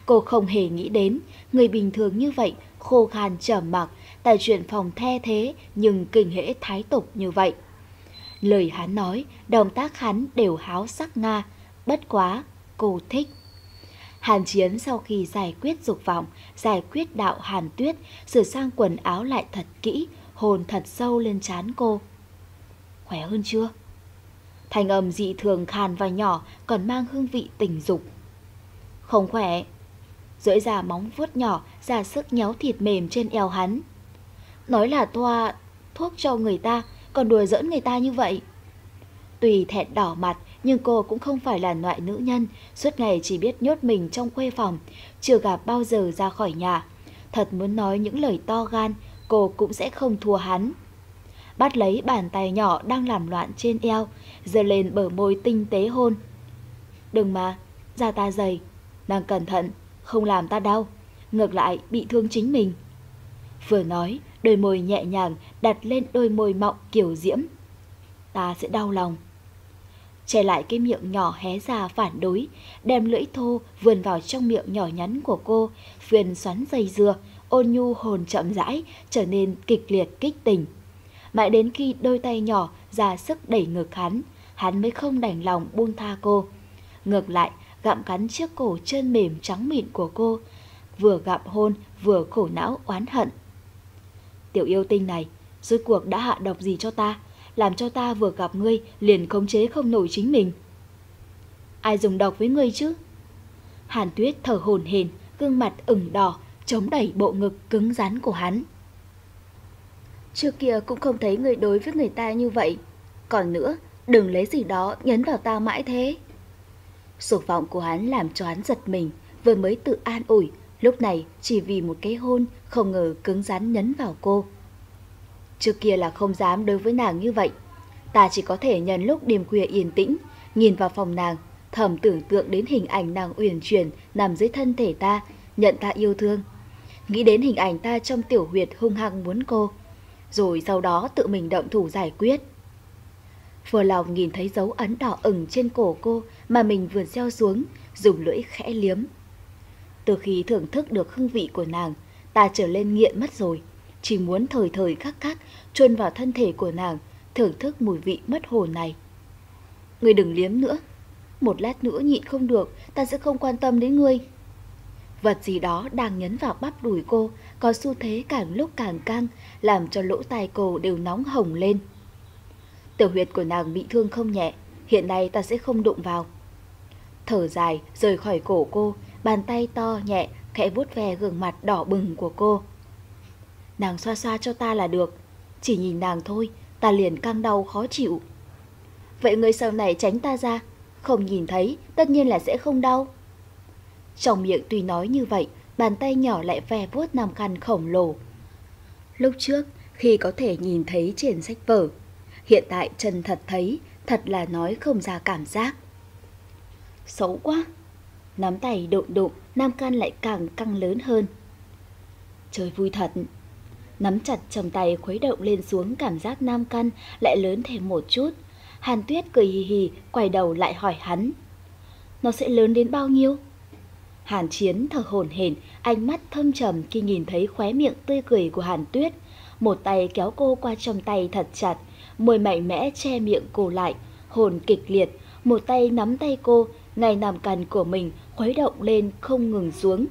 Cô không hề nghĩ đến, người bình thường như vậy, khô khan trầm mặc, tại chuyện phòng the thế nhưng kinh hễ thái tục như vậy. Lời hắn nói, động tác hắn đều háo sắc nga, bất quá, cô thích. Hàn Chiến sau khi giải quyết dục vọng, giải quyết đạo Hàn Tuyết, sửa sang quần áo lại thật kỹ, hồn thật sâu lên trán cô. Khỏe hơn chưa? Thanh âm dị thường khàn và nhỏ, còn mang hương vị tình dục. Không khỏe. Duỗi ra móng vuốt nhỏ, ra sức nhéo thịt mềm trên eo hắn. Nói là thoa thuốc cho người ta, còn đùa giỡn người ta như vậy. Tùy thẹn đỏ mặt, nhưng cô cũng không phải là loại nữ nhân, suốt ngày chỉ biết nhốt mình trong khuê phòng, chưa gặp bao giờ ra khỏi nhà. Thật muốn nói những lời to gan, cô cũng sẽ không thua hắn. Bắt lấy bàn tay nhỏ đang làm loạn trên eo, giơ lên bờ môi tinh tế hôn. Đừng mà, da ta dày, nàng cẩn thận, không làm ta đau, ngược lại bị thương chính mình. Vừa nói, đôi môi nhẹ nhàng đặt lên đôi môi mọng kiều diễm. Ta sẽ đau lòng. Che lại cái miệng nhỏ hé ra phản đối, đem lưỡi thô vươn vào trong miệng nhỏ nhắn của cô, phiền xoắn dây dưa, ôn nhu hồn chậm rãi, trở nên kịch liệt kích tình. Mãi đến khi đôi tay nhỏ ra sức đẩy ngực hắn, hắn mới không đành lòng buông tha cô. Ngược lại, gặm cắn chiếc cổ trơn mềm trắng mịn của cô, vừa gặm hôn vừa khổ não oán hận. Tiểu yêu tinh này, rốt cuộc đã hạ độc gì cho ta, làm cho ta vừa gặp ngươi liền khống chế không nổi chính mình. Ai dùng độc với ngươi chứ? Hàn Tuyết thở hổn hển, gương mặt ửng đỏ, chống đẩy bộ ngực cứng rắn của hắn. Trước kia cũng không thấy người đối với người ta như vậy. Còn nữa, đừng lấy gì đó nhấn vào ta mãi thế. Dục vọng của hắn làm cho hắn giật mình, vừa mới tự an ủi, lúc này chỉ vì một cái hôn không ngờ cứng rắn nhấn vào cô. Trước kia là không dám đối với nàng như vậy, ta chỉ có thể nhân lúc đêm khuya yên tĩnh, nhìn vào phòng nàng, thầm tưởng tượng đến hình ảnh nàng uyển chuyển nằm dưới thân thể ta, nhận ta yêu thương. Nghĩ đến hình ảnh ta trong tiểu huyệt hung hăng muốn cô, rồi sau đó tự mình động thủ giải quyết. Vừa lòng nhìn thấy dấu ấn đỏ ửng trên cổ cô mà mình vừa gieo xuống, dùng lưỡi khẽ liếm. Từ khi thưởng thức được hương vị của nàng, ta trở lên nghiện mất rồi, chỉ muốn thời thời khắc khắc chôn vào thân thể của nàng, thưởng thức mùi vị mất hồn này. Ngươi đừng liếm nữa, một lát nữa nhịn không được, ta sẽ không quan tâm đến ngươi. Vật gì đó đang nhấn vào bắp đùi cô, có xu thế càng lúc càng căng, làm cho lỗ tai cô đều nóng hồng lên. Tiểu huyệt của nàng bị thương không nhẹ, hiện nay ta sẽ không đụng vào. Thở dài rời khỏi cổ cô, bàn tay to nhẹ khẽ vuốt ve gương mặt đỏ bừng của cô. Nàng xoa xoa cho ta là được, chỉ nhìn nàng thôi, ta liền căng đau khó chịu. Vậy ngươi sau này tránh ta ra, không nhìn thấy tất nhiên là sẽ không đau. Trong miệng tuy nói như vậy, bàn tay nhỏ lại ve vuốt nam căn khổng lồ. Lúc trước, khi có thể nhìn thấy trên sách vở, hiện tại chân thật thấy, thật là nói không ra cảm giác. Xấu quá! Nắm tay đụng đụng, nam căn lại càng căng lớn hơn. Chơi vui thật! Nắm chặt trong tay khuấy động lên xuống, cảm giác nam căn lại lớn thêm một chút. Hàn Tuyết cười hì hì, quay đầu lại hỏi hắn. Nó sẽ lớn đến bao nhiêu? Hàn Chiến thở hổn hển, ánh mắt thâm trầm khi nhìn thấy khóe miệng tươi cười của Hàn Tuyết. Một tay kéo cô qua trong tay thật chặt, môi mạnh mẽ che miệng cô lại, hồn kịch liệt. Một tay nắm tay cô, ngay nằm cằn của mình khuấy động lên không ngừng xuống.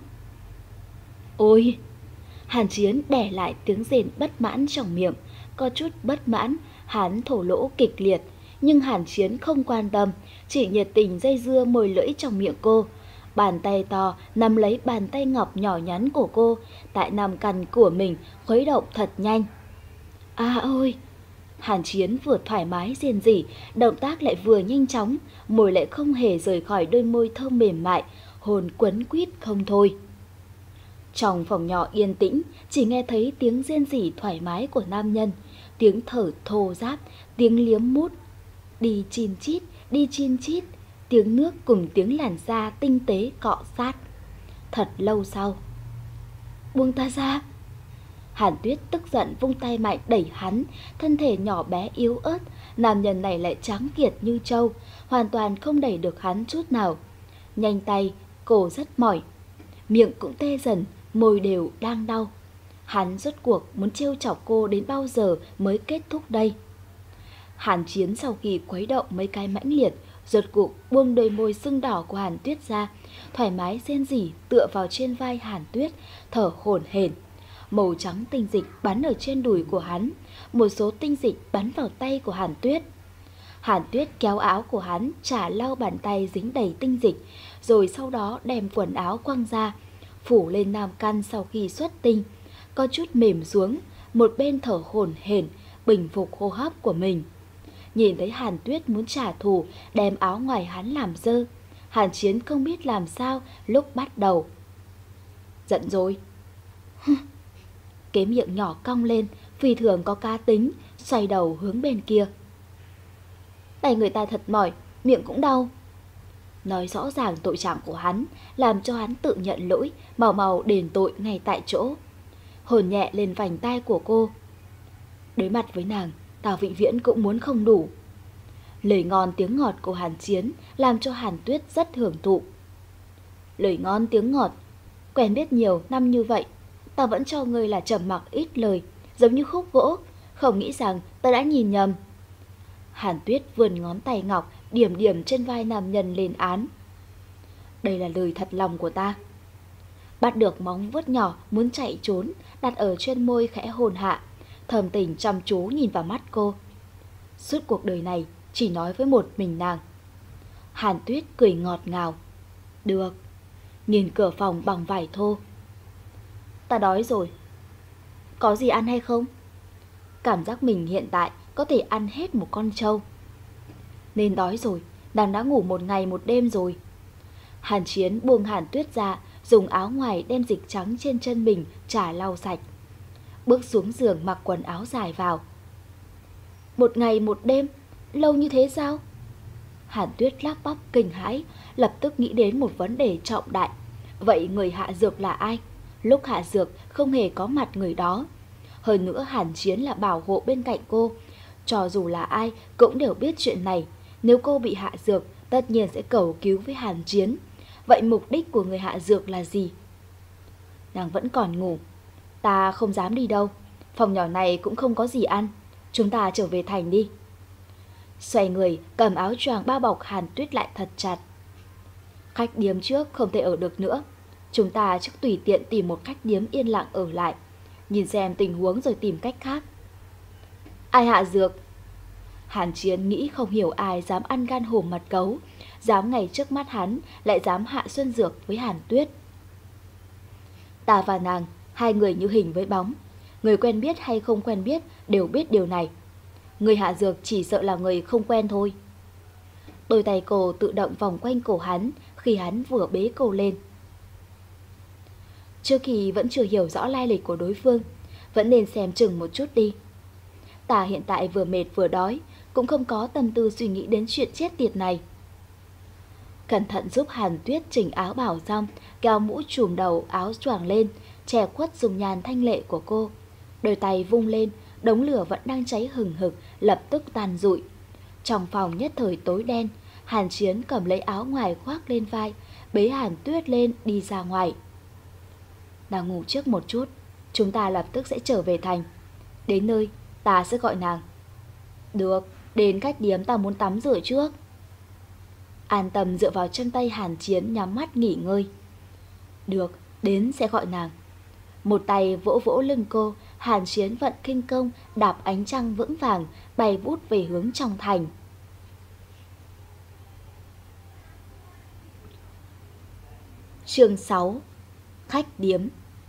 Ôi! Hàn Chiến đè lại tiếng rền bất mãn trong miệng, có chút bất mãn, hắn thổ lỗ kịch liệt. Nhưng Hàn Chiến không quan tâm, chỉ nhiệt tình dây dưa môi lưỡi trong miệng cô. Bàn tay to nắm lấy bàn tay ngọc nhỏ nhắn của cô, tại nằm cằn của mình khuấy động thật nhanh. À ôi! Hàn Chiến vừa thoải mái riêng rỉ, động tác lại vừa nhanh chóng, môi lại không hề rời khỏi đôi môi thơm mềm mại, hồn quấn quýt không thôi. Trong phòng nhỏ yên tĩnh, chỉ nghe thấy tiếng riêng rỉ thoải mái của nam nhân, tiếng thở thô ráp, tiếng liếm mút, đi chin chít, đi chin chít, tiếng nước cùng tiếng làn da tinh tế cọ sát. Thật lâu sau, buông ta ra! Hàn Tuyết tức giận vung tay mạnh đẩy hắn, thân thể nhỏ bé yếu ớt, nam nhân này lại trắng kiệt như trâu, hoàn toàn không đẩy được hắn chút nào. Nhanh tay, cô rất mỏi. miệng cũng tê dần, môi đều đang đau. Hắn rốt cuộc muốn trêu chọc cô đến bao giờ mới kết thúc đây? Hàn Chiến sau khi khuấy động mấy cái mãnh liệt, rốt cuộc buông đôi môi sưng đỏ của Hàn Tuyết ra, thoải mái rên rỉ tựa vào trên vai Hàn Tuyết, thở hổn hển. Màu trắng tinh dịch bắn ở trên đùi của hắn, một số tinh dịch bắn vào tay của Hàn Tuyết. Hàn Tuyết kéo áo của hắn, trả lau bàn tay dính đầy tinh dịch, rồi sau đó đem quần áo quăng ra, phủ lên nam căn sau khi xuất tinh, có chút mềm xuống, một bên thở hổn hển, bình phục hô hấp của mình. Nhìn thấy Hàn Tuyết muốn trả thù, đem áo ngoài hắn làm dơ, Hàn Chiến không biết làm sao lúc bắt đầu. Giận rồi. Cái miệng nhỏ cong lên, phi thường có cá tính, xoay đầu hướng bên kia. Tay người ta thật mỏi, miệng cũng đau. Nói rõ ràng tội trạng của hắn, làm cho hắn tự nhận lỗi, mau mau đền tội ngay tại chỗ. Hồn nhẹ lên vành tay của cô. Đối mặt với nàng, tao vĩnh viễn cũng muốn không đủ. Lời ngon tiếng ngọt của Hàn Chiến làm cho Hàn Tuyết rất hưởng thụ. Lời ngon tiếng ngọt, quen biết nhiều năm như vậy, tao vẫn cho ngươi là trầm mặc ít lời, giống như khúc gỗ, không nghĩ rằng ta đã nhìn nhầm. Hàn Tuyết vươn ngón tay ngọc điểm điểm trên vai nam nhân lên án. Đây là lời thật lòng của ta. Bắt được móng vuốt nhỏ muốn chạy trốn, đặt ở trên môi khẽ hôn hạ, thầm tình chăm chú nhìn vào mắt cô. Suốt cuộc đời này chỉ nói với một mình nàng. Hàn Tuyết cười ngọt ngào. Được. Nhìn cửa phòng bằng vải thô. Ta đói rồi. Có gì ăn hay không? Cảm giác mình hiện tại có thể ăn hết một con trâu. Nên đói rồi, nàng đã ngủ một ngày một đêm rồi. Hàn Chiến buông Hàn Tuyết ra, dùng áo ngoài đem dịch trắng trên chân mình trả lau sạch. Bước xuống giường mặc quần áo dài vào. Một ngày một đêm, lâu như thế sao? Hàn Tuyết lắp bắp kinh hãi, lập tức nghĩ đến một vấn đề trọng đại. Vậy người hạ dược là ai? Lúc hạ dược không hề có mặt người đó. Hơn nữa Hàn Chiến là bảo hộ bên cạnh cô. Cho dù là ai cũng đều biết chuyện này. Nếu cô bị hạ dược, tất nhiên sẽ cầu cứu với Hàn Chiến. Vậy mục đích của người hạ dược là gì? Nàng vẫn còn ngủ. Ta không dám đi đâu. Phòng nhỏ này cũng không có gì ăn. Chúng ta trở về thành đi. Xoay người cầm áo choàng bao bọc Hàn Tuyết lại thật chặt. Khách điếm trước không thể ở được nữa. Chúng ta chắc tùy tiện tìm một khách điếm yên lặng ở lại, nhìn xem tình huống rồi tìm cách khác. Ai hạ dược? Hàn Chiến nghĩ không hiểu ai dám ăn gan hùm mật gấu, dám ngay trước mắt hắn lại dám hạ xuân dược với Hàn Tuyết. Ta và nàng, hai người như hình với bóng. Người quen biết hay không quen biết đều biết điều này. Người hạ dược chỉ sợ là người không quen thôi. Đôi tay cô tự động vòng quanh cổ hắn khi hắn vừa bế cô lên. Trước khi vẫn chưa hiểu rõ lai lịch của đối phương, vẫn nên xem chừng một chút đi. Ta hiện tại vừa mệt vừa đói, cũng không có tâm tư suy nghĩ đến chuyện chết tiệt này. Cẩn thận giúp Hàn Tuyết chỉnh áo bảo xong, kéo mũ trùm đầu áo choàng lên, che khuất dung nhan thanh lệ của cô. Đôi tay vung lên, đống lửa vẫn đang cháy hừng hực, lập tức tàn rụi. Trong phòng nhất thời tối đen, Hàn Chiến cầm lấy áo ngoài khoác lên vai, bế Hàn Tuyết lên đi ra ngoài. Nàng ngủ trước một chút, chúng ta lập tức sẽ trở về thành. Đến nơi, ta sẽ gọi nàng. Được, đến khách điếm ta muốn tắm rửa trước. An tâm dựa vào chân tay Hàn Chiến nhắm mắt nghỉ ngơi. Được, đến sẽ gọi nàng. Một tay vỗ vỗ lưng cô, Hàn Chiến vận kinh công, đạp ánh trăng vững vàng, bay vút về hướng trong thành. Chương sáu. Khách điếm.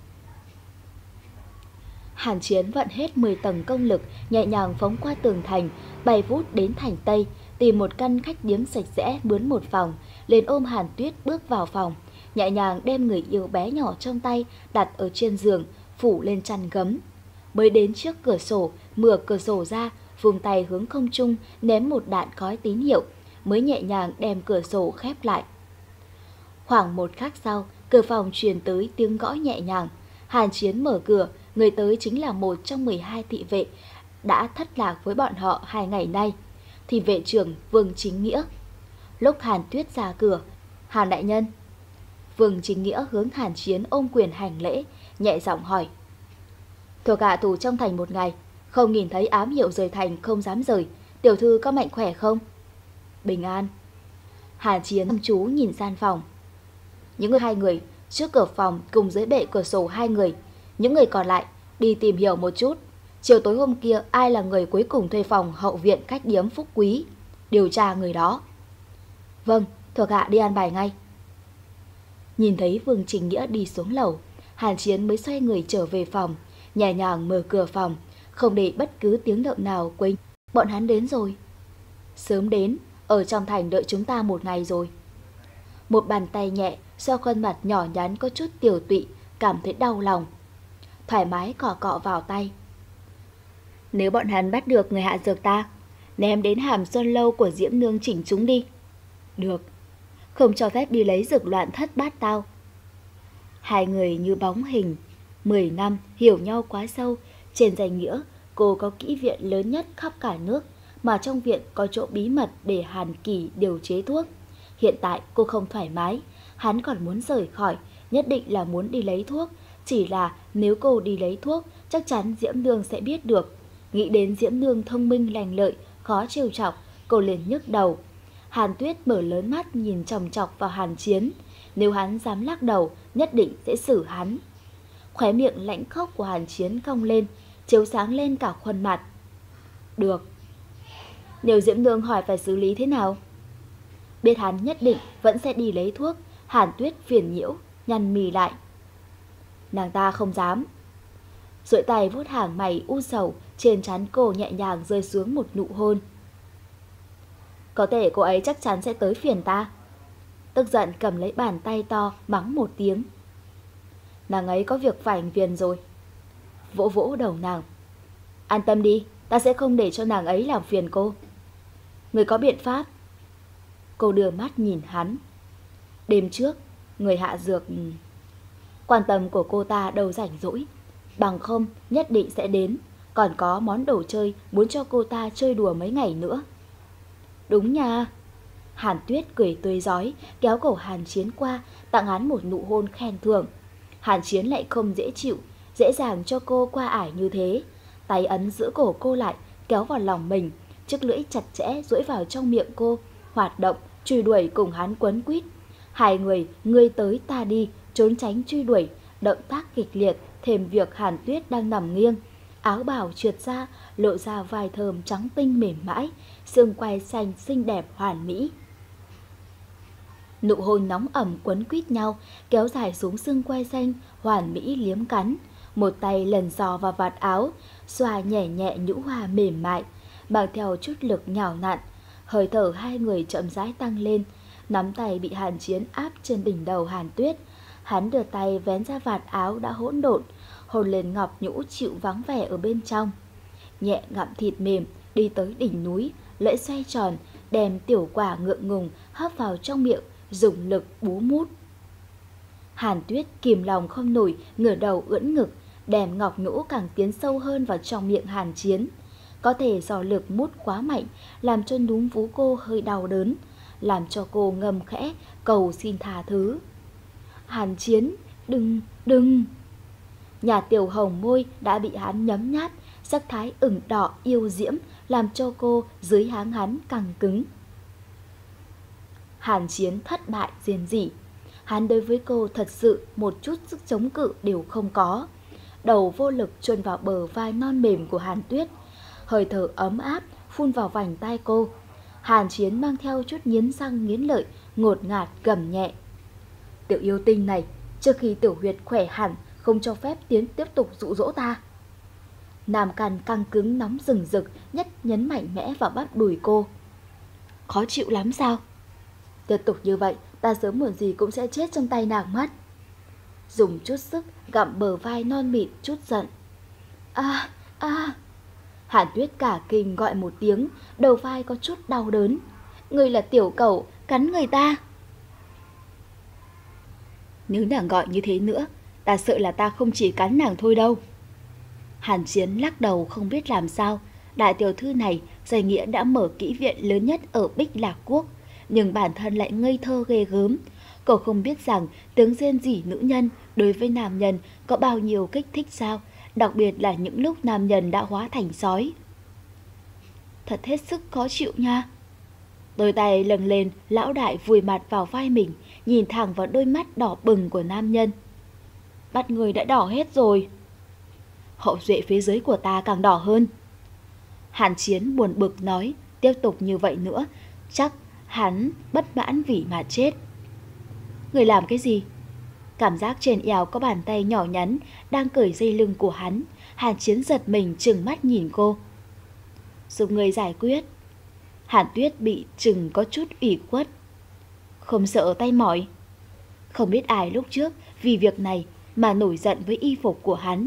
Hàn Chiến vận hết mười tầng công lực, nhẹ nhàng phóng qua tường thành, bay vút đến thành Tây, tìm một căn khách điếm sạch sẽ mướn một phòng, liền ôm Hàn Tuyết bước vào phòng, nhẹ nhàng đem người yêu bé nhỏ trong tay đặt ở trên giường, phủ lên chăn gấm. Mới đến trước cửa sổ, mở cửa sổ ra, vùng tay hướng không trung ném một đạn khói tín hiệu, mới nhẹ nhàng đem cửa sổ khép lại. Khoảng một khắc sau, cửa phòng truyền tới tiếng gõ nhẹ nhàng. Hàn Chiến mở cửa, người tới chính là một trong mười hai thị vệ đã thất lạc với bọn họ hai ngày nay, thị vệ trưởng Vương Chính Nghĩa. Lúc Hàn Tuyết ra cửa, Hàn đại nhân. Vương Chính Nghĩa hướng Hàn Chiến ôm quyền hành lễ, nhẹ giọng hỏi. Thuộc hạ thủ trong thành một ngày, không nhìn thấy ám hiệu rời thành, không dám rời. Tiểu thư có mạnh khỏe không? Bình an. Hàn Chiến chăm chú nhìn gian phòng. Những người hai người trước cửa phòng cùng dưới bệ cửa sổ hai người, những người còn lại đi tìm hiểu một chút. Chiều tối hôm kia ai là người cuối cùng thuê phòng hậu viện khách điếm Phúc Quý, điều tra người đó. Vâng, thuộc hạ đi an bài ngay. Nhìn thấy Vương Chính Nghĩa đi xuống lầu, Hàn Chiến mới xoay người trở về phòng, nhẹ nhàng mở cửa phòng, không để bất cứ tiếng động nào quấy. Bọn hắn đến rồi. Sớm đến, ở trong thành đợi chúng ta một ngày rồi. Một bàn tay nhẹ xoa khuôn mặt nhỏ nhắn có chút tiểu tụy, cảm thấy đau lòng. Thoải mái cọ cọ vào tay. Nếu bọn hắn bắt được người hạ dược ta, ném đến Hàm Xuân Lâu của Diễm Nương chỉnh chúng đi. Được. Không cho phép đi lấy dược loạn thất bát tao. Hai người như bóng hình. Mười năm hiểu nhau quá sâu. Trên danh nghĩa cô có kỹ viện lớn nhất khắp cả nước, mà trong viện có chỗ bí mật để Hàn Kỳ điều chế thuốc. Hiện tại cô không thoải mái, hắn còn muốn rời khỏi, nhất định là muốn đi lấy thuốc. Chỉ là nếu cô đi lấy thuốc, chắc chắn Diễm Nương sẽ biết được. Nghĩ đến Diễm Nương thông minh lành lợi, khó trêu chọc, cô liền nhức đầu. Hàn Tuyết mở lớn mắt nhìn chòng chọc vào Hàn Chiến. Nếu hắn dám lắc đầu, nhất định sẽ xử hắn. Khóe miệng lạnh khốc của Hàn Chiến cong lên, chiếu sáng lên cả khuôn mặt. Được. Nếu Diễm Nương hỏi phải xử lý thế nào? Biết hắn nhất định vẫn sẽ đi lấy thuốc. Hàn Tuyết phiền nhiễu, nhăn mì lại. Nàng ta không dám. Duỗi tay vuốt hàng mày u sầu, trên trán cô nhẹ nhàng rơi xuống một nụ hôn. Có thể cô ấy chắc chắn sẽ tới phiền ta. Tức giận cầm lấy bàn tay to mắng một tiếng. Nàng ấy có việc phải phiền rồi. Vỗ vỗ đầu nàng. An tâm đi, ta sẽ không để cho nàng ấy làm phiền cô. Người có biện pháp. Cô đưa mắt nhìn hắn. Đêm trước, người hạ dược... Quan tâm của cô ta đâu rảnh rỗi. Bằng không nhất định sẽ đến. Còn có món đồ chơi muốn cho cô ta chơi đùa mấy ngày nữa. Đúng nha. Hàn Tuyết cười tươi rói, kéo cổ Hàn Chiến qua, tặng hắn một nụ hôn khen thưởng. Hàn Chiến lại không dễ chịu, dễ dàng cho cô qua ải như thế. Tay ấn giữ cổ cô lại, kéo vào lòng mình, chiếc lưỡi chặt chẽ duỗi vào trong miệng cô, hoạt động, truy đuổi cùng hắn quấn quýt. Hai người, ngươi tới ta đi, trốn tránh truy đuổi, động tác kịch liệt, thêm việc Hàn Tuyết đang nằm nghiêng. Áo bào trượt ra, lộ ra vai thơm trắng tinh mềm mãi, xương quai xanh xinh đẹp hoàn mỹ. Nụ hôn nóng ẩm quấn quýt nhau, kéo dài xuống xương quai xanh, hoàn mỹ liếm cắn. Một tay lần dò vào vạt áo, xoa nhẹ nhẹ nhũ hoa mềm mại, mang theo chút lực nhào nặn. Hơi thở hai người chậm rãi tăng lên, nắm tay bị Hàn Chiến áp trên đỉnh đầu Hàn Tuyết. Hắn đưa tay vén ra vạt áo đã hỗn độn, hôn lên ngọc nhũ chịu vắng vẻ ở bên trong. Nhẹ ngậm thịt mềm, đi tới đỉnh núi, lưỡi xoay tròn, đem tiểu quả ngượng ngùng hấp vào trong miệng, dùng lực bú mút. Hàn Tuyết kìm lòng không nổi, ngửa đầu ưỡn ngực, đem ngọc nhũ càng tiến sâu hơn vào trong miệng Hàn Chiến. Có thể do lực mút quá mạnh, làm cho núm vú cô hơi đau đớn, làm cho cô ngầm khẽ, cầu xin tha thứ. Hàn Chiến, đừng, đừng. Nhà tiểu hồng môi đã bị hắn nhấm nhát, sắc thái ửng đỏ yêu diễm, làm cho cô dưới háng hắn căng cứng. Hàn Chiến thất bại rên rỉ. Hắn đối với cô thật sự một chút sức chống cự đều không có. Đầu vô lực chôn vào bờ vai non mềm của Hàn Tuyết, hơi thở ấm áp phun vào vành tai cô. Hàn Chiến mang theo chút nghiến răng nghiến lợi, ngột ngạt gầm nhẹ. Tiểu yêu tinh này, trước khi tiểu huyệt khỏe hẳn, không cho phép tiến tiếp tục dụ dỗ ta. Nam can căng cứng nóng rừng rực, nhất nhấn mạnh mẽ vào bắp đùi cô. Khó chịu lắm sao? Tiếp tục như vậy, ta sớm muộn gì cũng sẽ chết trong tay nàng mất. Dùng chút sức gặm bờ vai non mịn chút giận. A, a. Hàn Tuyết cả kinh gọi một tiếng, đầu vai có chút đau đớn. Người là tiểu cẩu, cắn người ta. Nếu nàng gọi như thế nữa, ta sợ là ta không chỉ cắn nàng thôi đâu. Hàn Chiến lắc đầu không biết làm sao. Đại tiểu thư này danh nghĩa đã mở kỹ viện lớn nhất ở Bích Lạc Quốc, nhưng bản thân lại ngây thơ ghê gớm. Cậu không biết rằng tiếng rên rỉ nữ nhân đối với nam nhân có bao nhiêu kích thích sao, đặc biệt là những lúc nam nhân đã hóa thành sói. Thật hết sức khó chịu nha. Đôi tay lâng lên, lão đại vùi mặt vào vai mình, nhìn thẳng vào đôi mắt đỏ bừng của nam nhân. Mắt người đã đỏ hết rồi. Hậu duệ phía dưới của ta càng đỏ hơn. Hàn Chiến buồn bực nói, tiếp tục như vậy nữa, chắc hắn bất mãn vì mà chết. Người làm cái gì? Cảm giác trên eo có bàn tay nhỏ nhắn đang cởi dây lưng của hắn. Hàn Chiến giật mình trừng mắt nhìn cô. Giúp người giải quyết. Hàn Tuyết bị chừng có chút ủy khuất. Không sợ tay mỏi? Không biết ai lúc trước vì việc này mà nổi giận với y phục của hắn.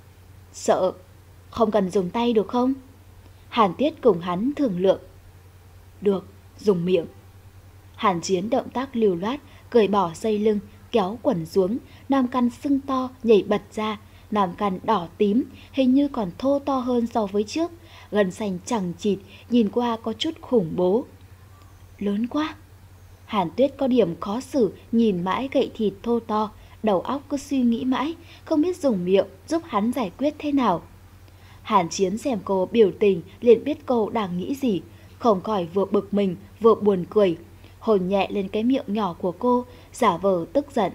Sợ, không cần dùng tay được không? Hàn Tuyết cùng hắn thương lượng. Được, dùng miệng. Hàn Chiến động tác lưu loát, cởi bỏ dây lưng, kéo quần xuống, nam căn sưng to nhảy bật ra, nam căn đỏ tím, hình như còn thô to hơn so với trước, gân xanh chằng chịt, nhìn qua có chút khủng bố. Lớn quá. Hàn Tuyết có điểm khó xử, nhìn mãi gậy thịt thô to, đầu óc cứ suy nghĩ mãi, không biết dùng miệng giúp hắn giải quyết thế nào. Hàn Chiến xem cô biểu tình liền biết cô đang nghĩ gì, không khỏi vừa bực mình vừa buồn cười, hôn nhẹ lên cái miệng nhỏ của cô, giả vờ tức giận.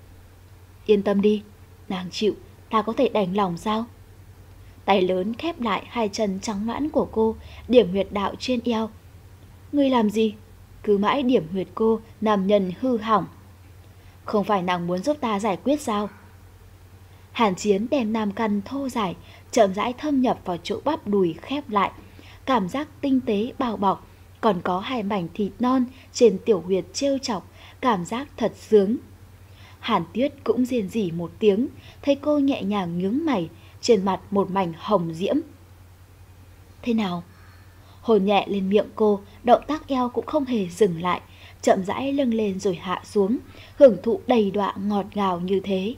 Yên tâm đi, nàng chịu, ta có thể đành lòng sao? Tay lớn khép lại hai chân trắng nõn của cô, điểm huyệt đạo trên eo. Ngươi làm gì? Cứ mãi điểm huyệt cô, nam nhân hư hỏng. Không phải nàng muốn giúp ta giải quyết sao? Hàn Chiến đem nam căn thô dài, chậm rãi thâm nhập vào chỗ bắp đùi khép lại, cảm giác tinh tế bao bọc, còn có hai mảnh thịt non trên tiểu huyệt trêu chọc, cảm giác thật sướng. Hàn Tuyết cũng rên rỉ một tiếng, thấy cô nhẹ nhàng nhướng mày, trên mặt một mảnh hồng diễm. Thế nào? Hôn nhẹ lên miệng cô, động tác eo cũng không hề dừng lại, chậm rãi lưng lên rồi hạ xuống, hưởng thụ đầy đọa ngọt ngào như thế.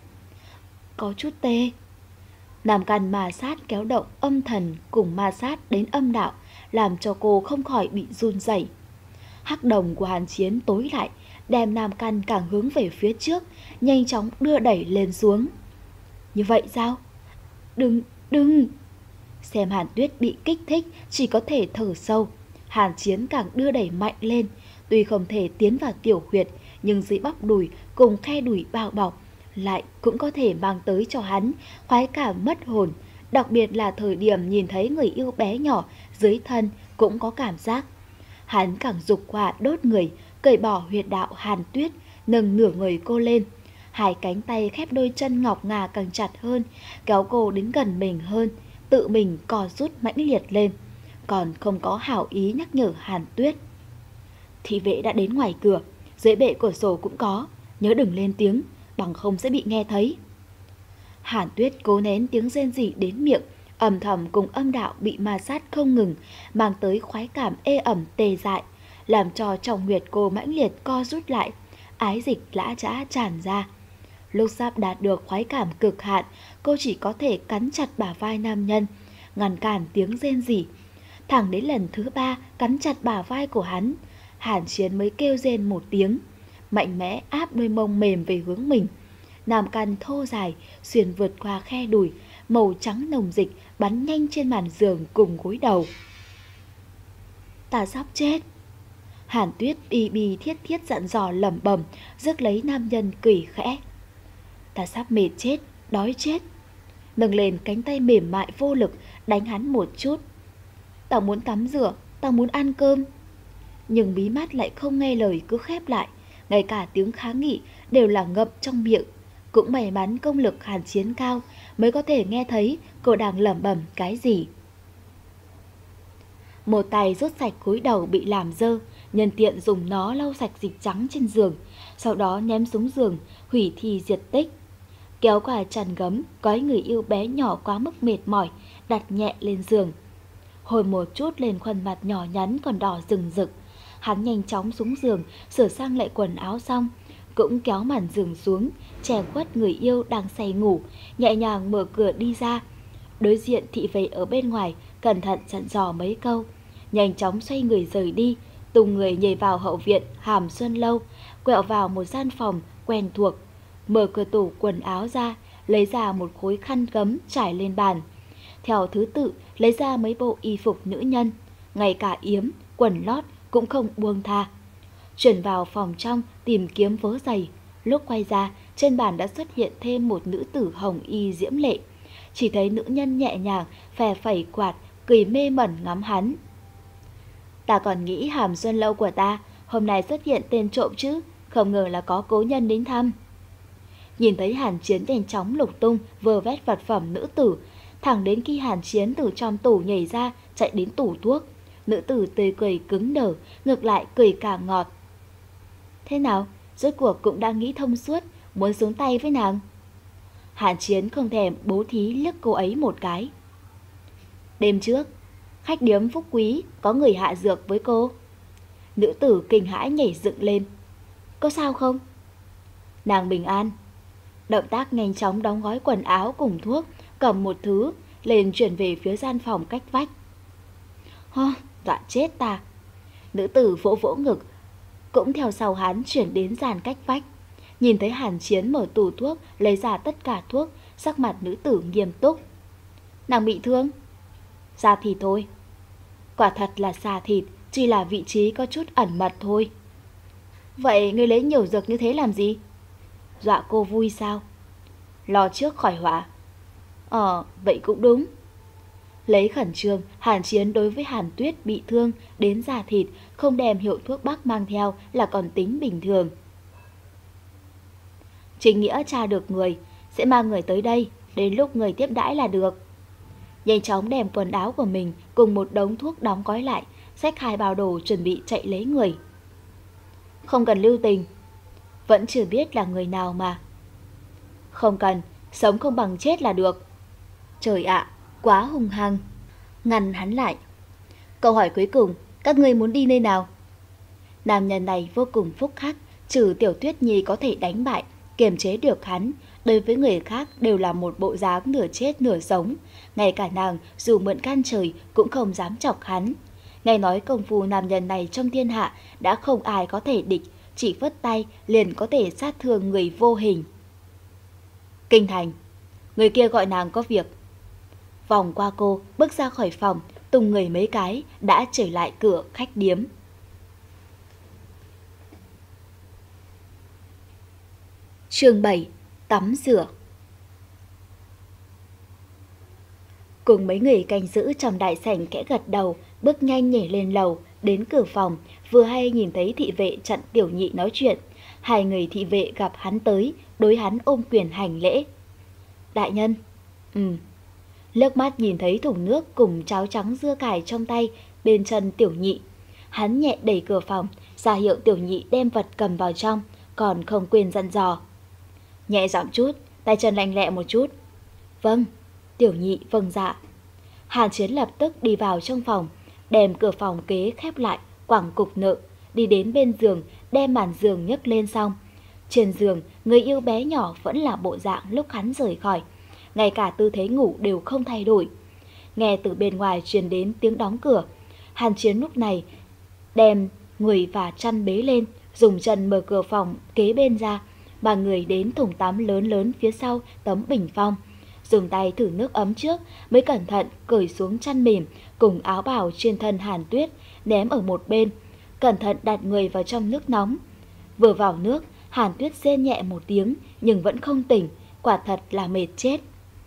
Có chút tê. Nam căn ma sát kéo động âm thần cùng ma sát đến âm đạo, làm cho cô không khỏi bị run rẩy. Hắc đồng của Hàn Chiến tối lại, đem nam căn càng hướng về phía trước, nhanh chóng đưa đẩy lên xuống. Như vậy sao? Đừng, đừng! Xem Hàn Tuyết bị kích thích, chỉ có thể thở sâu. Hàn Chiến càng đưa đẩy mạnh lên, tuy không thể tiến vào tiểu huyệt, nhưng dưới bắp đùi cùng khe đùi bao bọc, lại cũng có thể mang tới cho hắn khoái cảm mất hồn, đặc biệt là thời điểm nhìn thấy người yêu bé nhỏ dưới thân cũng có cảm giác. Hắn càng dục hỏa đốt người, cởi bỏ huyệt đạo Hàn Tuyết, nâng nửa người cô lên. Hai cánh tay khép đôi chân ngọc ngà càng chặt hơn, kéo cô đến gần mình hơn, tự mình co rút mãnh liệt lên, còn không có hảo ý nhắc nhở Hàn Tuyết. Thị vệ đã đến ngoài cửa, dưới bệ cửa sổ cũng có, nhớ đừng lên tiếng, bằng không sẽ bị nghe thấy. Hàn Tuyết cố nén tiếng rên rỉ đến miệng, âm thầm cùng âm đạo bị ma sát không ngừng, mang tới khoái cảm ê ẩm tê dại, làm cho trong huyệt cô mãnh liệt co rút lại, ái dịch lã chã tràn ra. Lúc sắp đạt được khoái cảm cực hạn, cô chỉ có thể cắn chặt bả vai nam nhân, ngăn cản tiếng rên rỉ. Thẳng đến lần thứ ba cắn chặt bả vai của hắn, Hàn Chiến mới kêu rên một tiếng, mạnh mẽ áp đôi mông mềm về hướng mình. Nam căn thô dài xuyên vượt qua khe đùi, màu trắng nồng dịch bắn nhanh trên màn giường cùng gối đầu. Ta sắp chết. Hàn Tuyết bi bi thiết thiết dặn dò lẩm bẩm, rước lấy nam nhân cười khẽ. Ta sắp mệt chết, đói chết. Nâng lên cánh tay mềm mại vô lực, đánh hắn một chút. Ta muốn tắm rửa, ta muốn ăn cơm. Nhưng bí mắt lại không nghe lời cứ khép lại, ngay cả tiếng kháng nghị đều là ngậm trong miệng. Cũng may mắn công lực Hàn Chiến cao mới có thể nghe thấy cô đang lẩm bẩm cái gì. Một tay rút sạch gối đầu bị làm dơ, nhân tiện dùng nó lau sạch dịch trắng trên giường, sau đó ném xuống giường, hủy thi diệt tích. Kéo qua chăn gấm, gói người yêu bé nhỏ quá mức mệt mỏi, đặt nhẹ lên giường. Hôn một chút lên khuôn mặt nhỏ nhắn còn đỏ rừng rực. Hắn nhanh chóng xuống giường, sửa sang lại quần áo xong, cũng kéo màn giường xuống, che khuất người yêu đang say ngủ, nhẹ nhàng mở cửa đi ra. Đối diện thị vệ ở bên ngoài, cẩn thận dặn dò mấy câu, nhanh chóng xoay người rời đi, tung người nhảy vào hậu viện Hàm Xuân Lâu, quẹo vào một gian phòng quen thuộc, mở cửa tủ quần áo ra, lấy ra một khối khăn gấm trải lên bàn. Theo thứ tự lấy ra mấy bộ y phục nữ nhân, ngay cả yếm, quần lót cũng không buông tha. Chuyển vào phòng trong tìm kiếm vớ giày, lúc quay ra trên bàn đã xuất hiện thêm một nữ tử hồng y diễm lệ. Chỉ thấy nữ nhân nhẹ nhàng phè phẩy quạt, cười mê mẩn ngắm hắn. Ta còn nghĩ Hàm Xuân Lâu của ta hôm nay xuất hiện tên trộm chứ, không ngờ là có cố nhân đến thăm. Nhìn thấy Hàn Chiến nhanh chóng lục tung vơ vét vật phẩm nữ tử, thẳng đến khi Hàn Chiến từ trong tủ nhảy ra chạy đến tủ thuốc, nữ tử tươi cười cứng đờ, ngược lại cười càng ngọt. Thế nào, rốt cuộc cũng đang nghĩ thông suốt, muốn xuống tay với nàng. Hàn Chiến không thèm bố thí liếc cô ấy một cái. Đêm trước, khách điếm Phúc Quý có người hạ dược với cô. Nữ tử kinh hãi nhảy dựng lên. Có sao không? Nàng bình an. Động tác nhanh chóng đóng gói quần áo cùng thuốc, cầm một thứ lên chuyển về phía gian phòng cách vách. Hơ, dọa chết ta. Nữ tử vỗ vỗ ngực, cũng theo sau hắn chuyển đến gian cách vách. Nhìn thấy Hàn Chiến mở tủ thuốc, lấy ra tất cả thuốc, sắc mặt nữ tử nghiêm túc. Nàng bị thương? Da thịt thôi. Quả thật là da thịt, chỉ là vị trí có chút ẩn mật thôi. Vậy ngươi lấy nhiều dược như thế làm gì? Dọa cô vui sao? Lo trước khỏi họa. Ờ, vậy cũng đúng. Lấy khẩn trương, Hàn Chiến đối với Hàn Tuyết bị thương đến da thịt, không đem hiệu thuốc bắc mang theo là còn tính bình thường. Chính nghĩa tra được người, sẽ mang người tới đây, đến lúc người tiếp đãi là được. Nhanh chóng đem quần áo của mình cùng một đống thuốc đóng gói lại, xách hai bao đồ chuẩn bị chạy lấy người. Không cần lưu tình, vẫn chưa biết là người nào mà. Không cần, sống không bằng chết là được. Trời ạ, quá hung hăng. Ngăn hắn lại. Câu hỏi cuối cùng, các ngươi muốn đi nơi nào? Nam nhân này vô cùng phúc hắc, trừ Tiểu Tuyết Nhi có thể đánh bại, kiềm chế được hắn, đối với người khác đều là một bộ dáng nửa chết nửa sống. Ngay cả nàng dù mượn can trời cũng không dám chọc hắn. Nghe nói công phu nam nhân này trong thiên hạ đã không ai có thể địch, chỉ phất tay liền có thể sát thương người vô hình. Kinh thành, người kia gọi nàng có việc. Vòng qua cô, bước ra khỏi phòng, tung người mấy cái, đã trở lại cửa khách điếm. Chương bảy. Tắm rửa. Cùng mấy người canh giữ trong đại sảnh kẽ gật đầu, bước nhanh nhảy lên lầu, đến cửa phòng, vừa hay nhìn thấy thị vệ chặn Tiểu Nhị nói chuyện. Hai người thị vệ gặp hắn tới, đối hắn ôm quyền hành lễ. Đại nhân. Ừ. Lướt mắt nhìn thấy thùng nước cùng cháo trắng dưa cải trong tay bên chân Tiểu Nhị. Hắn nhẹ đẩy cửa phòng, ra hiệu Tiểu Nhị đem vật cầm vào trong, còn không quên dặn dò. Nhẹ giọng chút, tay chân lanh lẹ một chút. Vâng. Tiểu Nhị vâng dạ. Hàn Chiến lập tức đi vào trong phòng, đem cửa phòng kế khép lại, quẳng cục nợ, đi đến bên giường, đem màn giường nhấc lên xong. Trên giường, người yêu bé nhỏ vẫn là bộ dạng lúc hắn rời khỏi, ngay cả tư thế ngủ đều không thay đổi. Nghe từ bên ngoài truyền đến tiếng đóng cửa, Hàn Chiến lúc này đem người và chăn bế lên, dùng chân mở cửa phòng kế bên ra, bà người đến thùng tắm lớn lớn phía sau tấm bình phong, dùng tay thử nước ấm trước, mới cẩn thận cởi xuống chăn mềm cùng áo bào trên thân Hàn Tuyết, ném ở một bên, cẩn thận đặt người vào trong nước nóng. Vừa vào nước, Hàn Tuyết rên nhẹ một tiếng nhưng vẫn không tỉnh, quả thật là mệt chết.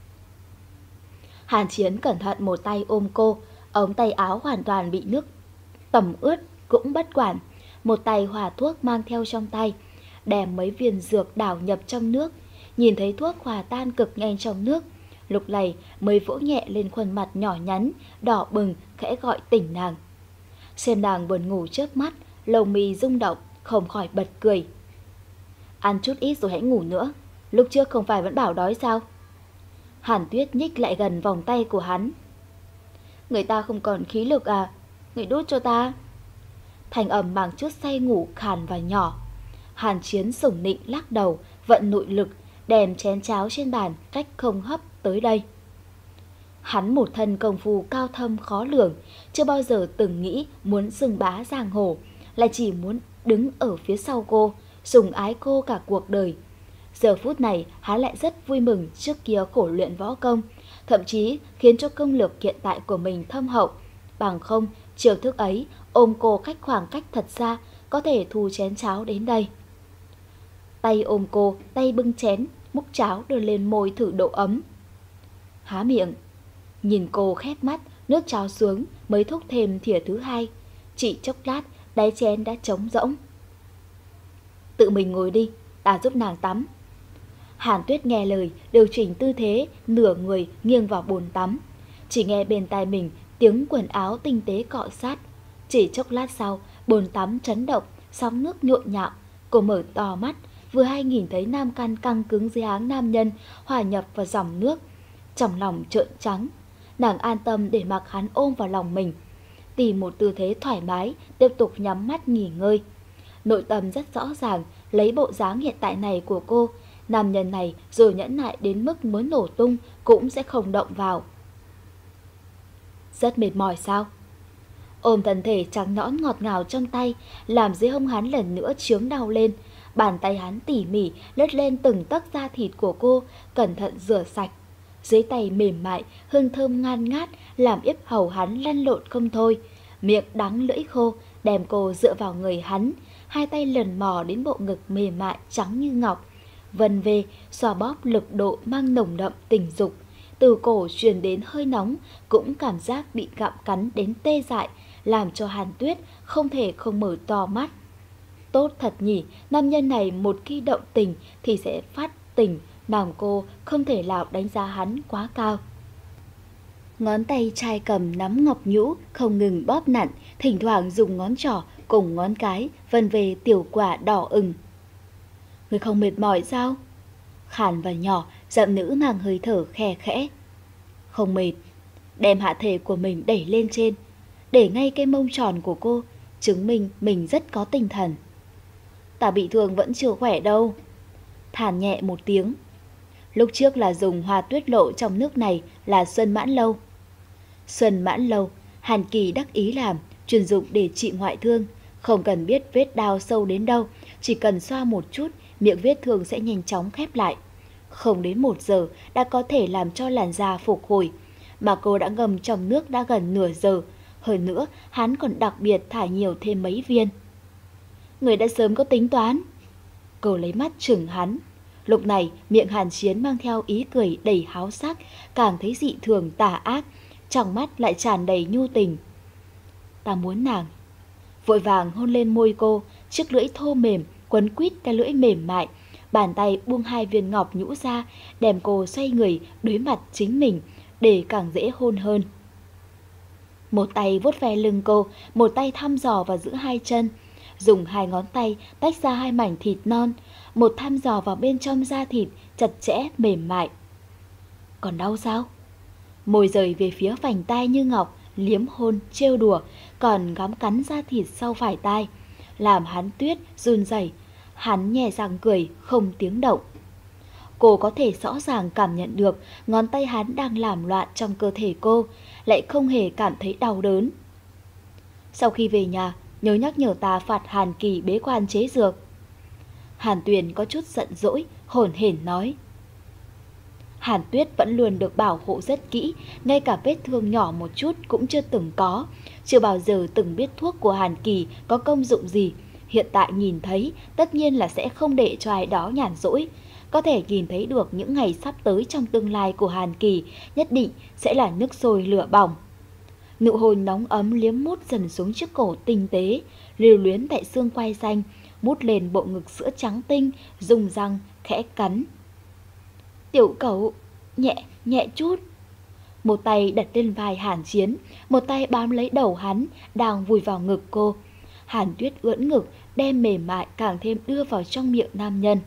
Hàn Chiến cẩn thận một tay ôm cô, ống tay áo hoàn toàn bị nước tẩm ướt cũng bất quản, một tay hòa thuốc mang theo trong tay, đem mấy viên dược đảo nhập trong nước. Nhìn thấy thuốc hòa tan cực nhanh trong nước, lúc này mới vỗ nhẹ lên khuôn mặt nhỏ nhắn, đỏ bừng, khẽ gọi tỉnh nàng. Xem nàng buồn ngủ chớp mắt, lông mi rung động, không khỏi bật cười. Ăn chút ít rồi hãy ngủ nữa, lúc trước không phải vẫn bảo đói sao? Hàn Tuyết nhích lại gần vòng tay của hắn. Người ta không còn khí lực à? Người đút cho ta. Thành âm mang chút say ngủ khàn và nhỏ. Hàn Chiến sủng nịnh lắc đầu, vận nội lực, đem chén cháo trên bàn cách không hấp tới đây. Hắn một thân công phu cao thâm khó lường, chưa bao giờ từng nghĩ muốn xưng bá giang hồ, là chỉ muốn đứng ở phía sau cô, sủng ái cô cả cuộc đời. Giờ phút này hắn lại rất vui mừng trước kia khổ luyện võ công, thậm chí khiến cho công lực hiện tại của mình thâm hậu. Bằng không, chiều thức ấy, ôm cô cách khoảng cách thật xa, có thể thu chén cháo đến đây. Tay ôm cô, tay bưng chén, múc cháo đưa lên môi thử độ ấm. Há miệng, nhìn cô khép mắt, nước cháo xuống mới thúc thêm thìa thứ hai. Chỉ chốc lát, đáy chén đã trống rỗng. Tự mình ngồi đi, ta giúp nàng tắm. Hàn Tuyết nghe lời, điều chỉnh tư thế, nửa người nghiêng vào bồn tắm. Chỉ nghe bên tai mình tiếng quần áo tinh tế cọ sát. Chỉ chốc lát sau, bồn tắm chấn động, sóng nước nhộn nhạo. Cô mở to mắt, vừa hay nhìn thấy nam căn căng cứng dưới áng nam nhân hòa nhập vào dòng nước. Trong lòng trợn trắng, nàng an tâm để mặc hắn ôm vào lòng mình, tìm một tư thế thoải mái, tiếp tục nhắm mắt nghỉ ngơi. Nội tâm rất rõ ràng, lấy bộ dáng hiện tại này của cô, nam nhân này dù nhẫn nại đến mức muốn nổ tung cũng sẽ không động vào. Rất mệt mỏi sao? Ôm thân thể trắng nõn ngọt ngào trong tay, làm dưới hông hắn lần nữa chướng đau lên. Bàn tay hắn tỉ mỉ lướt lên từng tấc da thịt của cô, cẩn thận rửa sạch. Dưới tay mềm mại, hương thơm ngan ngát, làm yết hầu hắn lăn lộn không thôi. Miệng đắng lưỡi khô, đem cô dựa vào người hắn, hai tay lần mò đến bộ ngực mềm mại trắng như ngọc. Vân về, xoa bóp lực độ mang nồng đậm tình dục. Từ cổ truyền đến hơi nóng, cũng cảm giác bị gặm cắn đến tê dại, làm cho Hàn Tuyết không thể không mở to mắt. Tốt thật nhỉ, nam nhân này một khi động tình thì sẽ phát tình, nàng cô không thể nào đánh giá hắn quá cao. Ngón tay trai cầm nắm ngọc nhũ không ngừng bóp nặn, thỉnh thoảng dùng ngón trỏ cùng ngón cái vân về tiểu quả đỏ ửng. Người không mệt mỏi sao? Khàn và nhỏ, giọng nữ mang hơi thở khe khẽ. Không mệt, đem hạ thể của mình đẩy lên trên, để ngay cái mông tròn của cô, chứng minh mình rất có tinh thần. Ta bị thương vẫn chưa khỏe đâu. Thản nhẹ một tiếng. Lúc trước là dùng hoa tuyết lộ trong nước này là Xuân Mãn Lâu. Xuân Mãn Lâu, Hàn Kỳ đắc ý làm, chuyên dụng để trị ngoại thương. Không cần biết vết đao sâu đến đâu, chỉ cần xoa một chút, miệng vết thương sẽ nhanh chóng khép lại. Không đến một giờ đã có thể làm cho làn da phục hồi, mà cô đã ngâm trong nước đã gần nửa giờ. Hơn nữa, hắn còn đặc biệt thả nhiều thêm mấy viên. Người đã sớm có tính toán. Cô lấy mắt chừng hắn. Lúc này, miệng Hàn Chiến mang theo ý cười đầy háo sắc, càng thấy dị thường tà ác, trong mắt lại tràn đầy nhu tình. Ta muốn nàng. Vội vàng hôn lên môi cô, chiếc lưỡi thô mềm, quấn quýt cái lưỡi mềm mại. Bàn tay buông hai viên ngọc nhũ ra, đem cô xoay người đối mặt chính mình, để càng dễ hôn hơn. Một tay vuốt ve lưng cô, một tay thăm dò vào giữa hai chân. Dùng hai ngón tay tách ra hai mảnh thịt non, một thăm dò vào bên trong da thịt, chặt chẽ mềm mại. Còn đau sao? Môi rời về phía vành tai như ngọc, liếm hôn, trêu đùa, còn gắm cắn da thịt sau phải tai, làm hắn Tuyết run rẩy. Hắn nhẹ răng cười, không tiếng động. Cô có thể rõ ràng cảm nhận được ngón tay hắn đang làm loạn trong cơ thể cô, lại không hề cảm thấy đau đớn. Sau khi về nhà, nhớ nhắc nhở ta phạt Hàn Kỳ bế quan chế dược. Hàn Tuyền có chút giận dỗi, hổn hển nói. Hàn Tuyết vẫn luôn được bảo hộ rất kỹ, ngay cả vết thương nhỏ một chút cũng chưa từng có, chưa bao giờ từng biết thuốc của Hàn Kỳ có công dụng gì. Hiện tại nhìn thấy, tất nhiên là sẽ không để cho ai đó nhàn rỗi. Có thể nhìn thấy được những ngày sắp tới trong tương lai của Hàn Kỳ, nhất định sẽ là nước sôi lửa bỏng. Nụ hôn nóng ấm liếm mút dần xuống chiếc cổ tinh tế, lưu luyến tại xương quai xanh, mút lên bộ ngực sữa trắng tinh, dùng răng, khẽ cắn. Tiểu cẩu, nhẹ, nhẹ chút. Một tay đặt lên vai Hàn Chiến, một tay bám lấy đầu hắn, đang vùi vào ngực cô. Hàn Tuyết ưỡn ngực, đem mềm mại càng thêm đưa vào trong miệng nam nhân.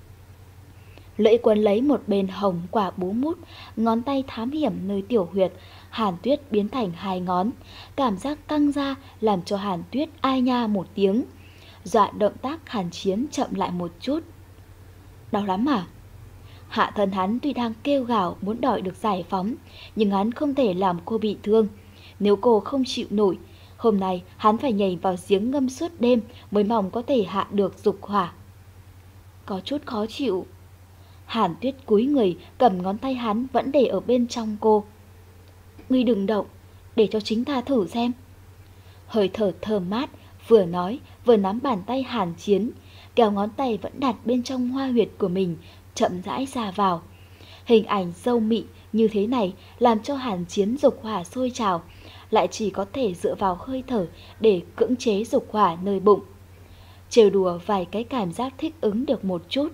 Lưỡi quấn lấy một bên hồng quả bú mút, ngón tay thám hiểm nơi tiểu huyệt, Hàn Tuyết biến thành hai ngón, cảm giác căng ra làm cho Hàn Tuyết ai nha một tiếng, dọa động tác Hàn Chiến chậm lại một chút. Đau lắm à? Hạ thân hắn tuy đang kêu gào muốn đòi được giải phóng, nhưng hắn không thể làm cô bị thương. Nếu cô không chịu nổi, Hôm nay hắn phải nhảy vào giếng ngâm suốt đêm mới mong có thể hạ được dục hỏa. Có chút khó chịu. Hàn Tuyết cúi người cầm ngón tay hắn vẫn để ở bên trong cô. Ngươi đừng động, để cho chính ta thử xem. Hơi thở thơm mát, vừa nói vừa nắm bàn tay Hàn Chiến, kéo ngón tay vẫn đặt bên trong hoa huyệt của mình, chậm rãi ra vào. Hình ảnh dâu mị như thế này làm cho Hàn Chiến dục hỏa sôi trào, lại chỉ có thể dựa vào hơi thở để cưỡng chế dục hỏa nơi bụng. Trêu đùa vài cái cảm giác thích ứng được một chút.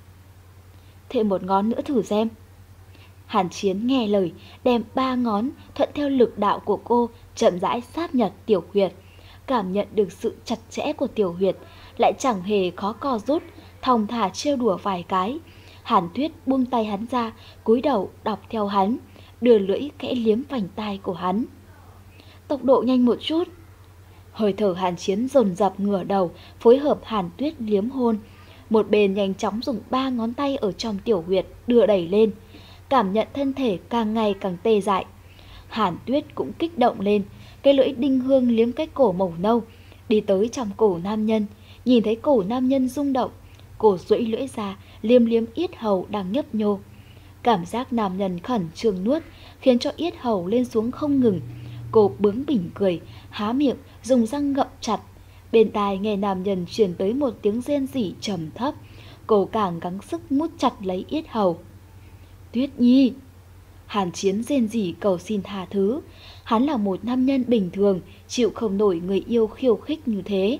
Thêm một ngón nữa thử xem. Hàn Chiến nghe lời, đem ba ngón thuận theo lực đạo của cô chậm rãi sáp nhập tiểu huyệt. Cảm nhận được sự chặt chẽ của tiểu huyệt, lại chẳng hề khó co rút, thong thả trêu đùa vài cái. Hàn Tuyết buông tay hắn ra, cúi đầu đọc theo hắn, đưa lưỡi khẽ liếm vành tai của hắn. Tốc độ nhanh một chút. Hơi thở Hàn Chiến dồn dập ngửa đầu, phối hợp Hàn Tuyết liếm hôn. Một bên nhanh chóng dùng ba ngón tay ở trong tiểu huyệt đưa đẩy lên, cảm nhận thân thể càng ngày càng tê dại. Hàn Tuyết cũng kích động lên, cái lưỡi đinh hương liếm cái cổ màu nâu, đi tới trong cổ nam nhân, nhìn thấy cổ nam nhân rung động, cổ duỗi lưỡi ra, liếm liếm yết hầu đang nhấp nhô. Cảm giác nam nhân khẩn trương nuốt khiến cho yết hầu lên xuống không ngừng. Cô bướng bỉnh cười, há miệng, dùng răng ngậm chặt. Bên tai nghe nam nhân truyền tới một tiếng rên rỉ trầm thấp. Cô càng gắng sức mút chặt lấy yết hầu. Tuyết Nhi! Hàn Chiến rên rỉ cầu xin tha thứ. Hắn là một nam nhân bình thường, chịu không nổi người yêu khiêu khích như thế.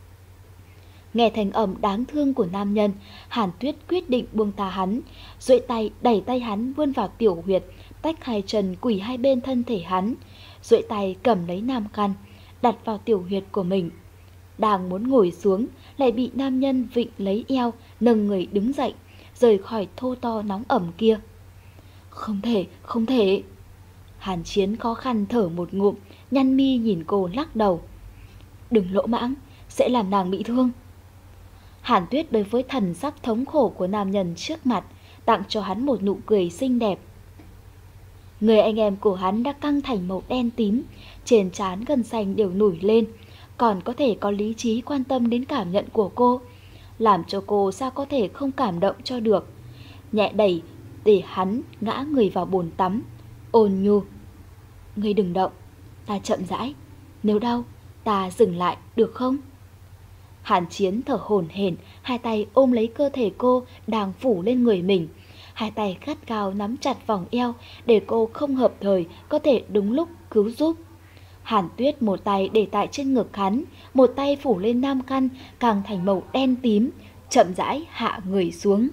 Nghe thanh âm đáng thương của nam nhân, Hàn Tuyết quyết định buông tha hắn, duỗi tay đẩy tay hắn vươn vào tiểu huyệt, tách hai chân quỳ hai bên thân thể hắn, duỗi tay cầm lấy nam căn, đặt vào tiểu huyệt của mình. Đang muốn ngồi xuống, lại bị nam nhân vịn lấy eo, nâng người đứng dậy, rời khỏi thô to nóng ẩm kia. Không thể, không thể. Hàn Chiến khó khăn thở một ngụm, nhăn mi nhìn cô lắc đầu. Đừng lỗ mãng, sẽ làm nàng bị thương. Hàn Tuyết đối với thần sắc thống khổ của nam nhân trước mặt, tặng cho hắn một nụ cười xinh đẹp. Người anh em của hắn đã căng thành màu đen tím, trên trán gân xanh đều nổi lên, còn có thể có lý trí quan tâm đến cảm nhận của cô, làm cho cô sao có thể không cảm động cho được. Nhẹ đẩy để hắn ngã người vào bồn tắm, ôn nhu. Ngươi đừng động, ta chậm rãi, nếu đau ta dừng lại được không? Hàn Chiến thở hổn hển, hai tay ôm lấy cơ thể cô đang phủ lên người mình, hai tay gắt gao nắm chặt vòng eo để cô không hợp thời có thể đúng lúc cứu giúp. Hàn Tuyết một tay để tại trên ngực hắn, một tay phủ lên nam căn càng thành màu đen tím, chậm rãi hạ người xuống.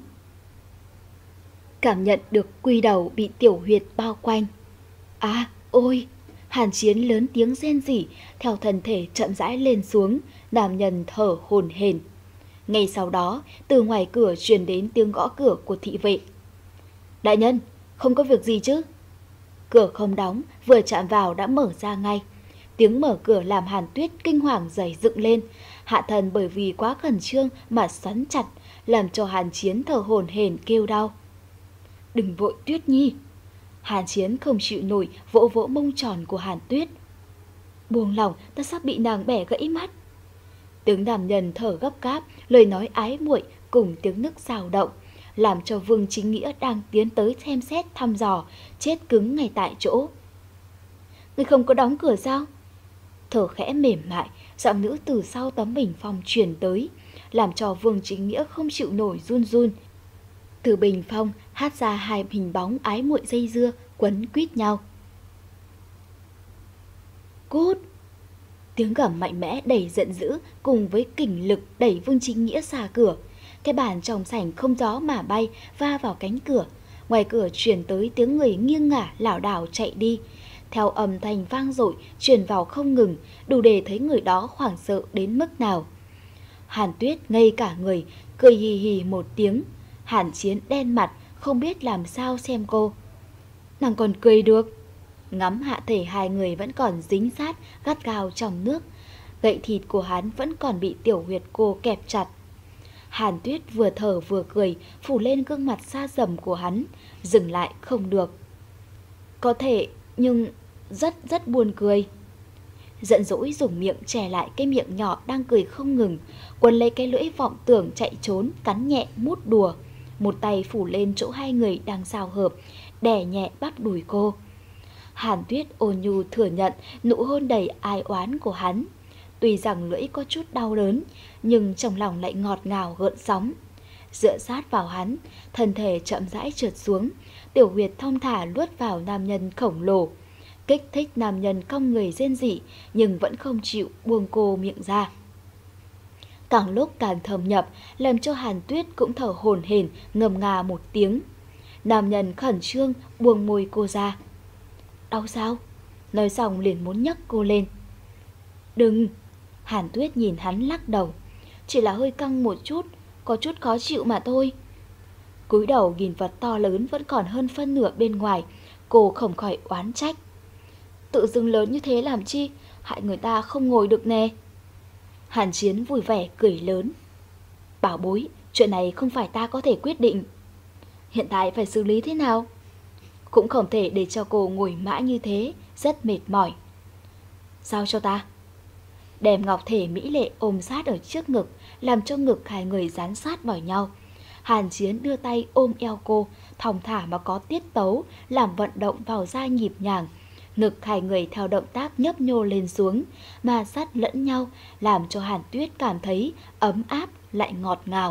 Cảm nhận được quy đầu bị tiểu huyệt bao quanh. À, ôi! Hàn Chiến lớn tiếng rên rỉ, theo thân thể chậm rãi lên xuống, nam nhân thở hổn hển. Ngay sau đó, từ ngoài cửa truyền đến tiếng gõ cửa của thị vệ. Đại nhân, không có việc gì chứ? Cửa không đóng, vừa chạm vào đã mở ra ngay. Tiếng mở cửa làm Hàn Tuyết kinh hoàng giãy dựng lên, hạ thân bởi vì quá khẩn trương mà xoắn chặt, làm cho Hàn Chiến thở hổn hển kêu đau. Đừng vội Tuyết Nhi. Hàn Chiến không chịu nổi, vỗ vỗ mông tròn của Hàn Tuyết. Buông lòng, ta sắp bị nàng bẻ gãy mắt. Tiếng nam nhân thở gấp gáp, lời nói ái muội cùng tiếng nức xào động, làm cho Vương Chính Nghĩa đang tiến tới xem xét thăm dò, chết cứng ngay tại chỗ. Ngươi không có đóng cửa sao? Thở khẽ mềm mại, giọng nữ từ sau tấm bình phong truyền tới, làm cho Vương Chính Nghĩa không chịu nổi run run. Từ bình phong hát ra hai hình bóng ái muội dây dưa, quấn quýt nhau. Cút! Tiếng gầm mạnh mẽ đầy giận dữ cùng với kình lực đẩy Vương Chính Nghĩa ra cửa. Cái bàn trong sảnh không gió mà bay va vào cánh cửa. Ngoài cửa truyền tới tiếng người nghiêng ngả lảo đảo chạy đi. Theo âm thanh vang dội truyền vào không ngừng, đủ để thấy người đó hoảng sợ đến mức nào. Hàn Tuyết ngây cả người, cười hì hì một tiếng. Hàn Chiến đen mặt, không biết làm sao xem cô. Nàng còn cười được. Ngắm hạ thể hai người vẫn còn dính sát, gắt gao trong nước. Gậy thịt của hắn vẫn còn bị tiểu huyệt cô kẹp chặt. Hàn Tuyết vừa thở vừa cười, phủ lên gương mặt xa dầm của hắn, dừng lại không được. Có thể, nhưng rất rất buồn cười. Giận dỗi dùng miệng che lại cái miệng nhỏ đang cười không ngừng, quấn lấy cái lưỡi vọng tưởng chạy trốn, cắn nhẹ mút đùa. Một tay phủ lên chỗ hai người đang giao hợp, đè nhẹ bắp đùi cô. Hàn Tuyết ôn nhu thừa nhận nụ hôn đầy ai oán của hắn. Tuy rằng lưỡi có chút đau đớn, nhưng trong lòng lại ngọt ngào gợn sóng. Dựa sát vào hắn, thân thể chậm rãi trượt xuống, tiểu huyệt thong thả luốt vào nam nhân khổng lồ. Kích thích nam nhân cong người rên rỉ, nhưng vẫn không chịu buông cô miệng ra. Càng lúc càng thâm nhập, làm cho Hàn Tuyết cũng thở hổn hển, ngầm ngà một tiếng. Nam nhân khẩn trương buông môi cô ra. Đau sao? Nói xong liền muốn nhấc cô lên. Đừng! Hàn Tuyết nhìn hắn lắc đầu. Chỉ là hơi căng một chút, có chút khó chịu mà thôi. Cúi đầu nhìn vật to lớn vẫn còn hơn phân nửa bên ngoài, cô không khỏi oán trách. Tự dưng lớn như thế làm chi, hại người ta không ngồi được nè. Hàn Chiến vui vẻ cười lớn. Bảo bối, chuyện này không phải ta có thể quyết định. Hiện tại phải xử lý thế nào? Cũng không thể để cho cô ngồi mãi như thế, rất mệt mỏi. Giao cho ta. Đem ngọc thể mỹ lệ ôm sát ở trước ngực, làm cho ngực hai người dán sát vào nhau. Hàn Chiến đưa tay ôm eo cô, thong thả mà có tiết tấu, làm vận động vào da nhịp nhàng. Ngực hai người theo động tác nhấp nhô lên xuống, mà sát lẫn nhau, làm cho Hàn Tuyết cảm thấy ấm áp lại ngọt ngào.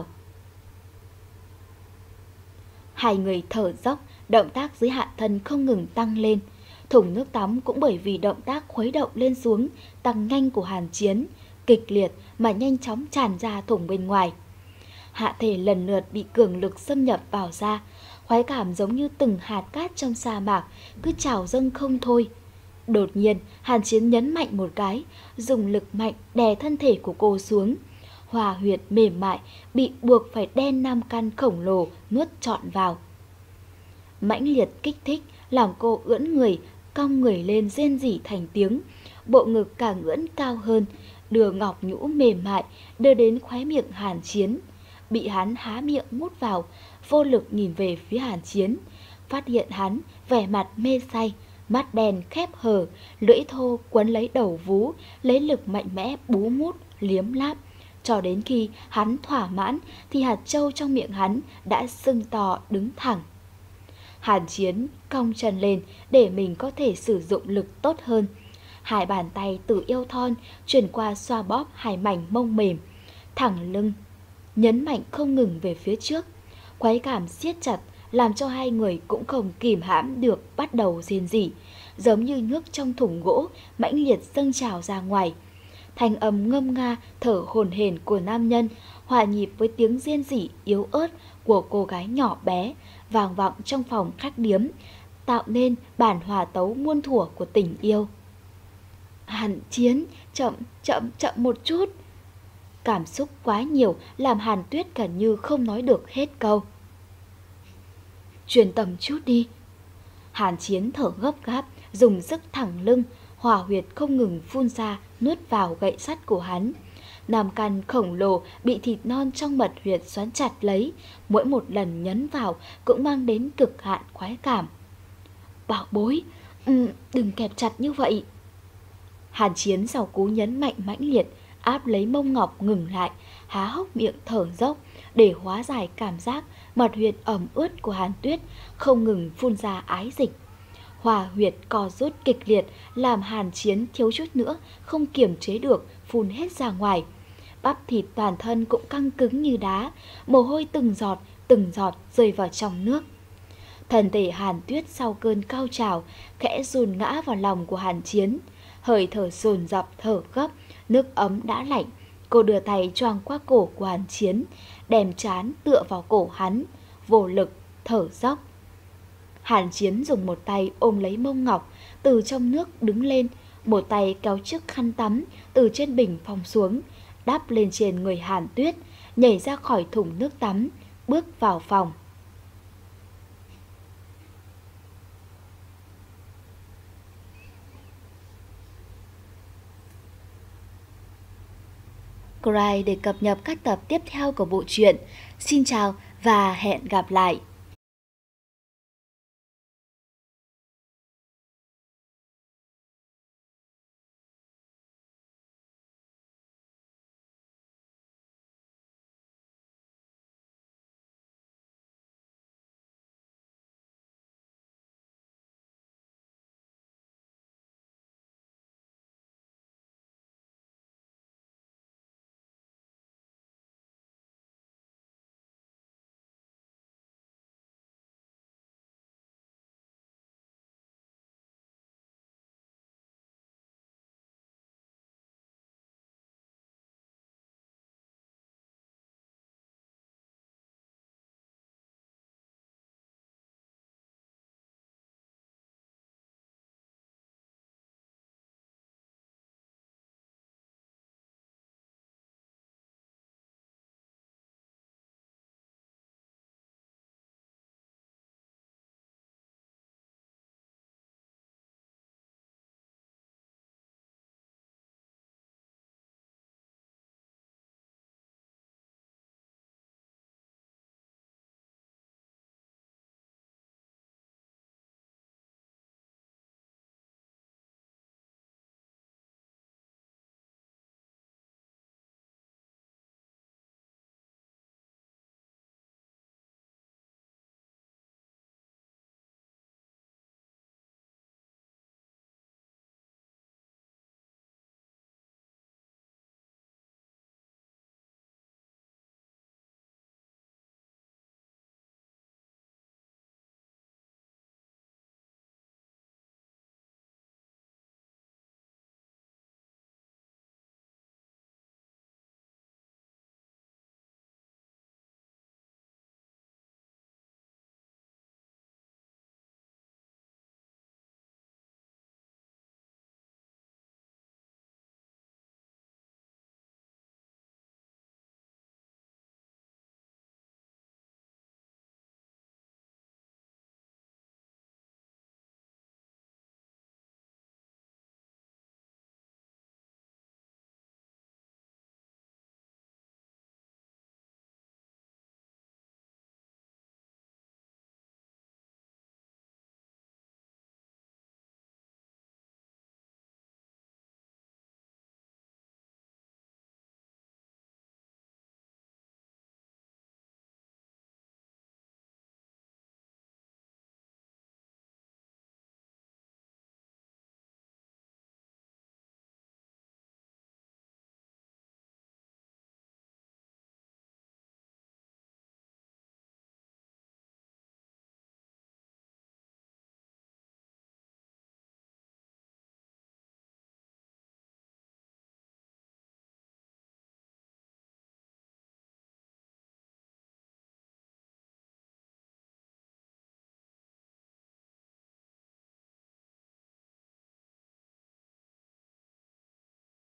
Hai người thở dốc, động tác dưới hạ thân không ngừng tăng lên. Thùng nước tắm cũng bởi vì động tác khuấy động lên xuống, tăng nhanh của Hàn Chiến, kịch liệt mà nhanh chóng tràn ra thùng bên ngoài. Hạ thể lần lượt bị cường lực xâm nhập vào da, khoái cảm giống như từng hạt cát trong sa mạc, cứ trào dâng không thôi. Đột nhiên, Hàn Chiến nhấn mạnh một cái, dùng lực mạnh đè thân thể của cô xuống. Hòa huyệt mềm mại, bị buộc phải đen nam căn khổng lồ nuốt trọn vào. Mãnh liệt kích thích, làm cô ưỡn người, cong người lên rên rỉ thành tiếng. Bộ ngực càng ưỡn cao hơn, đưa ngọc nhũ mềm mại, đưa đến khóe miệng Hàn Chiến. Bị hắn há miệng mút vào, vô lực nhìn về phía Hàn Chiến. Phát hiện hắn, vẻ mặt mê say, mắt đen khép hờ, lưỡi thô quấn lấy đầu vú, lấy lực mạnh mẽ bú mút, liếm láp. Cho đến khi hắn thỏa mãn thì hạt trâu trong miệng hắn đã sưng to đứng thẳng. Hàn Chiến cong chân lên để mình có thể sử dụng lực tốt hơn. Hai bàn tay từ eo thon chuyển qua xoa bóp hai mảnh mông mềm, thẳng lưng, nhấn mạnh không ngừng về phía trước. Khoái cảm siết chặt làm cho hai người cũng không kìm hãm được bắt đầu rên rỉ, giống như nước trong thùng gỗ mãnh liệt dâng trào ra ngoài. Thanh âm ngâm nga thở hổn hển của nam nhân hòa nhịp với tiếng rên rỉ yếu ớt của cô gái nhỏ bé vang vọng trong phòng khách điếm, tạo nên bản hòa tấu muôn thuở của tình yêu. Hàn Chiến, chậm, chậm, chậm một chút. Cảm xúc quá nhiều làm Hàn Tuyết gần như không nói được hết câu. Truyền tầm chút đi. Hàn Chiến thở gấp gáp, dùng sức thẳng lưng, hỏa huyệt không ngừng phun ra, nuốt vào gậy sắt của hắn. Nam căn khổng lồ bị thịt non trong mật huyệt xoắn chặt lấy, mỗi một lần nhấn vào cũng mang đến cực hạn khoái cảm. Bảo bối, ừ, đừng kẹp chặt như vậy. Hàn Chiến sau cú nhấn mạnh mãnh liệt, áp lấy mông ngọc ngừng lại, há hốc miệng thở dốc để hóa giải cảm giác mật huyệt ẩm ướt của Hàn Tuyết không ngừng phun ra ái dịch. Hòa huyệt co rút kịch liệt làm Hàn Chiến thiếu chút nữa không kiềm chế được phun hết ra ngoài. Bắp thịt toàn thân cũng căng cứng như đá, mồ hôi từng giọt từng giọt rơi vào trong nước. Thân thể Hàn Tuyết sau cơn cao trào khẽ dùn ngã vào lòng của Hàn Chiến, hơi thở dồn dập thở gấp, nước ấm đã lạnh. Cô đưa tay choàng qua cổ của Hàn Chiến, đem trán tựa vào cổ hắn, vô lực thở dốc. Hàn Chiến dùng một tay ôm lấy mông ngọc, từ trong nước đứng lên, một tay kéo chiếc khăn tắm từ trên bình phong xuống, đắp lên trên người Hàn Tuyết, nhảy ra khỏi thùng nước tắm, bước vào phòng. Cry để cập nhật các tập tiếp theo của bộ truyện. Xin chào và hẹn gặp lại!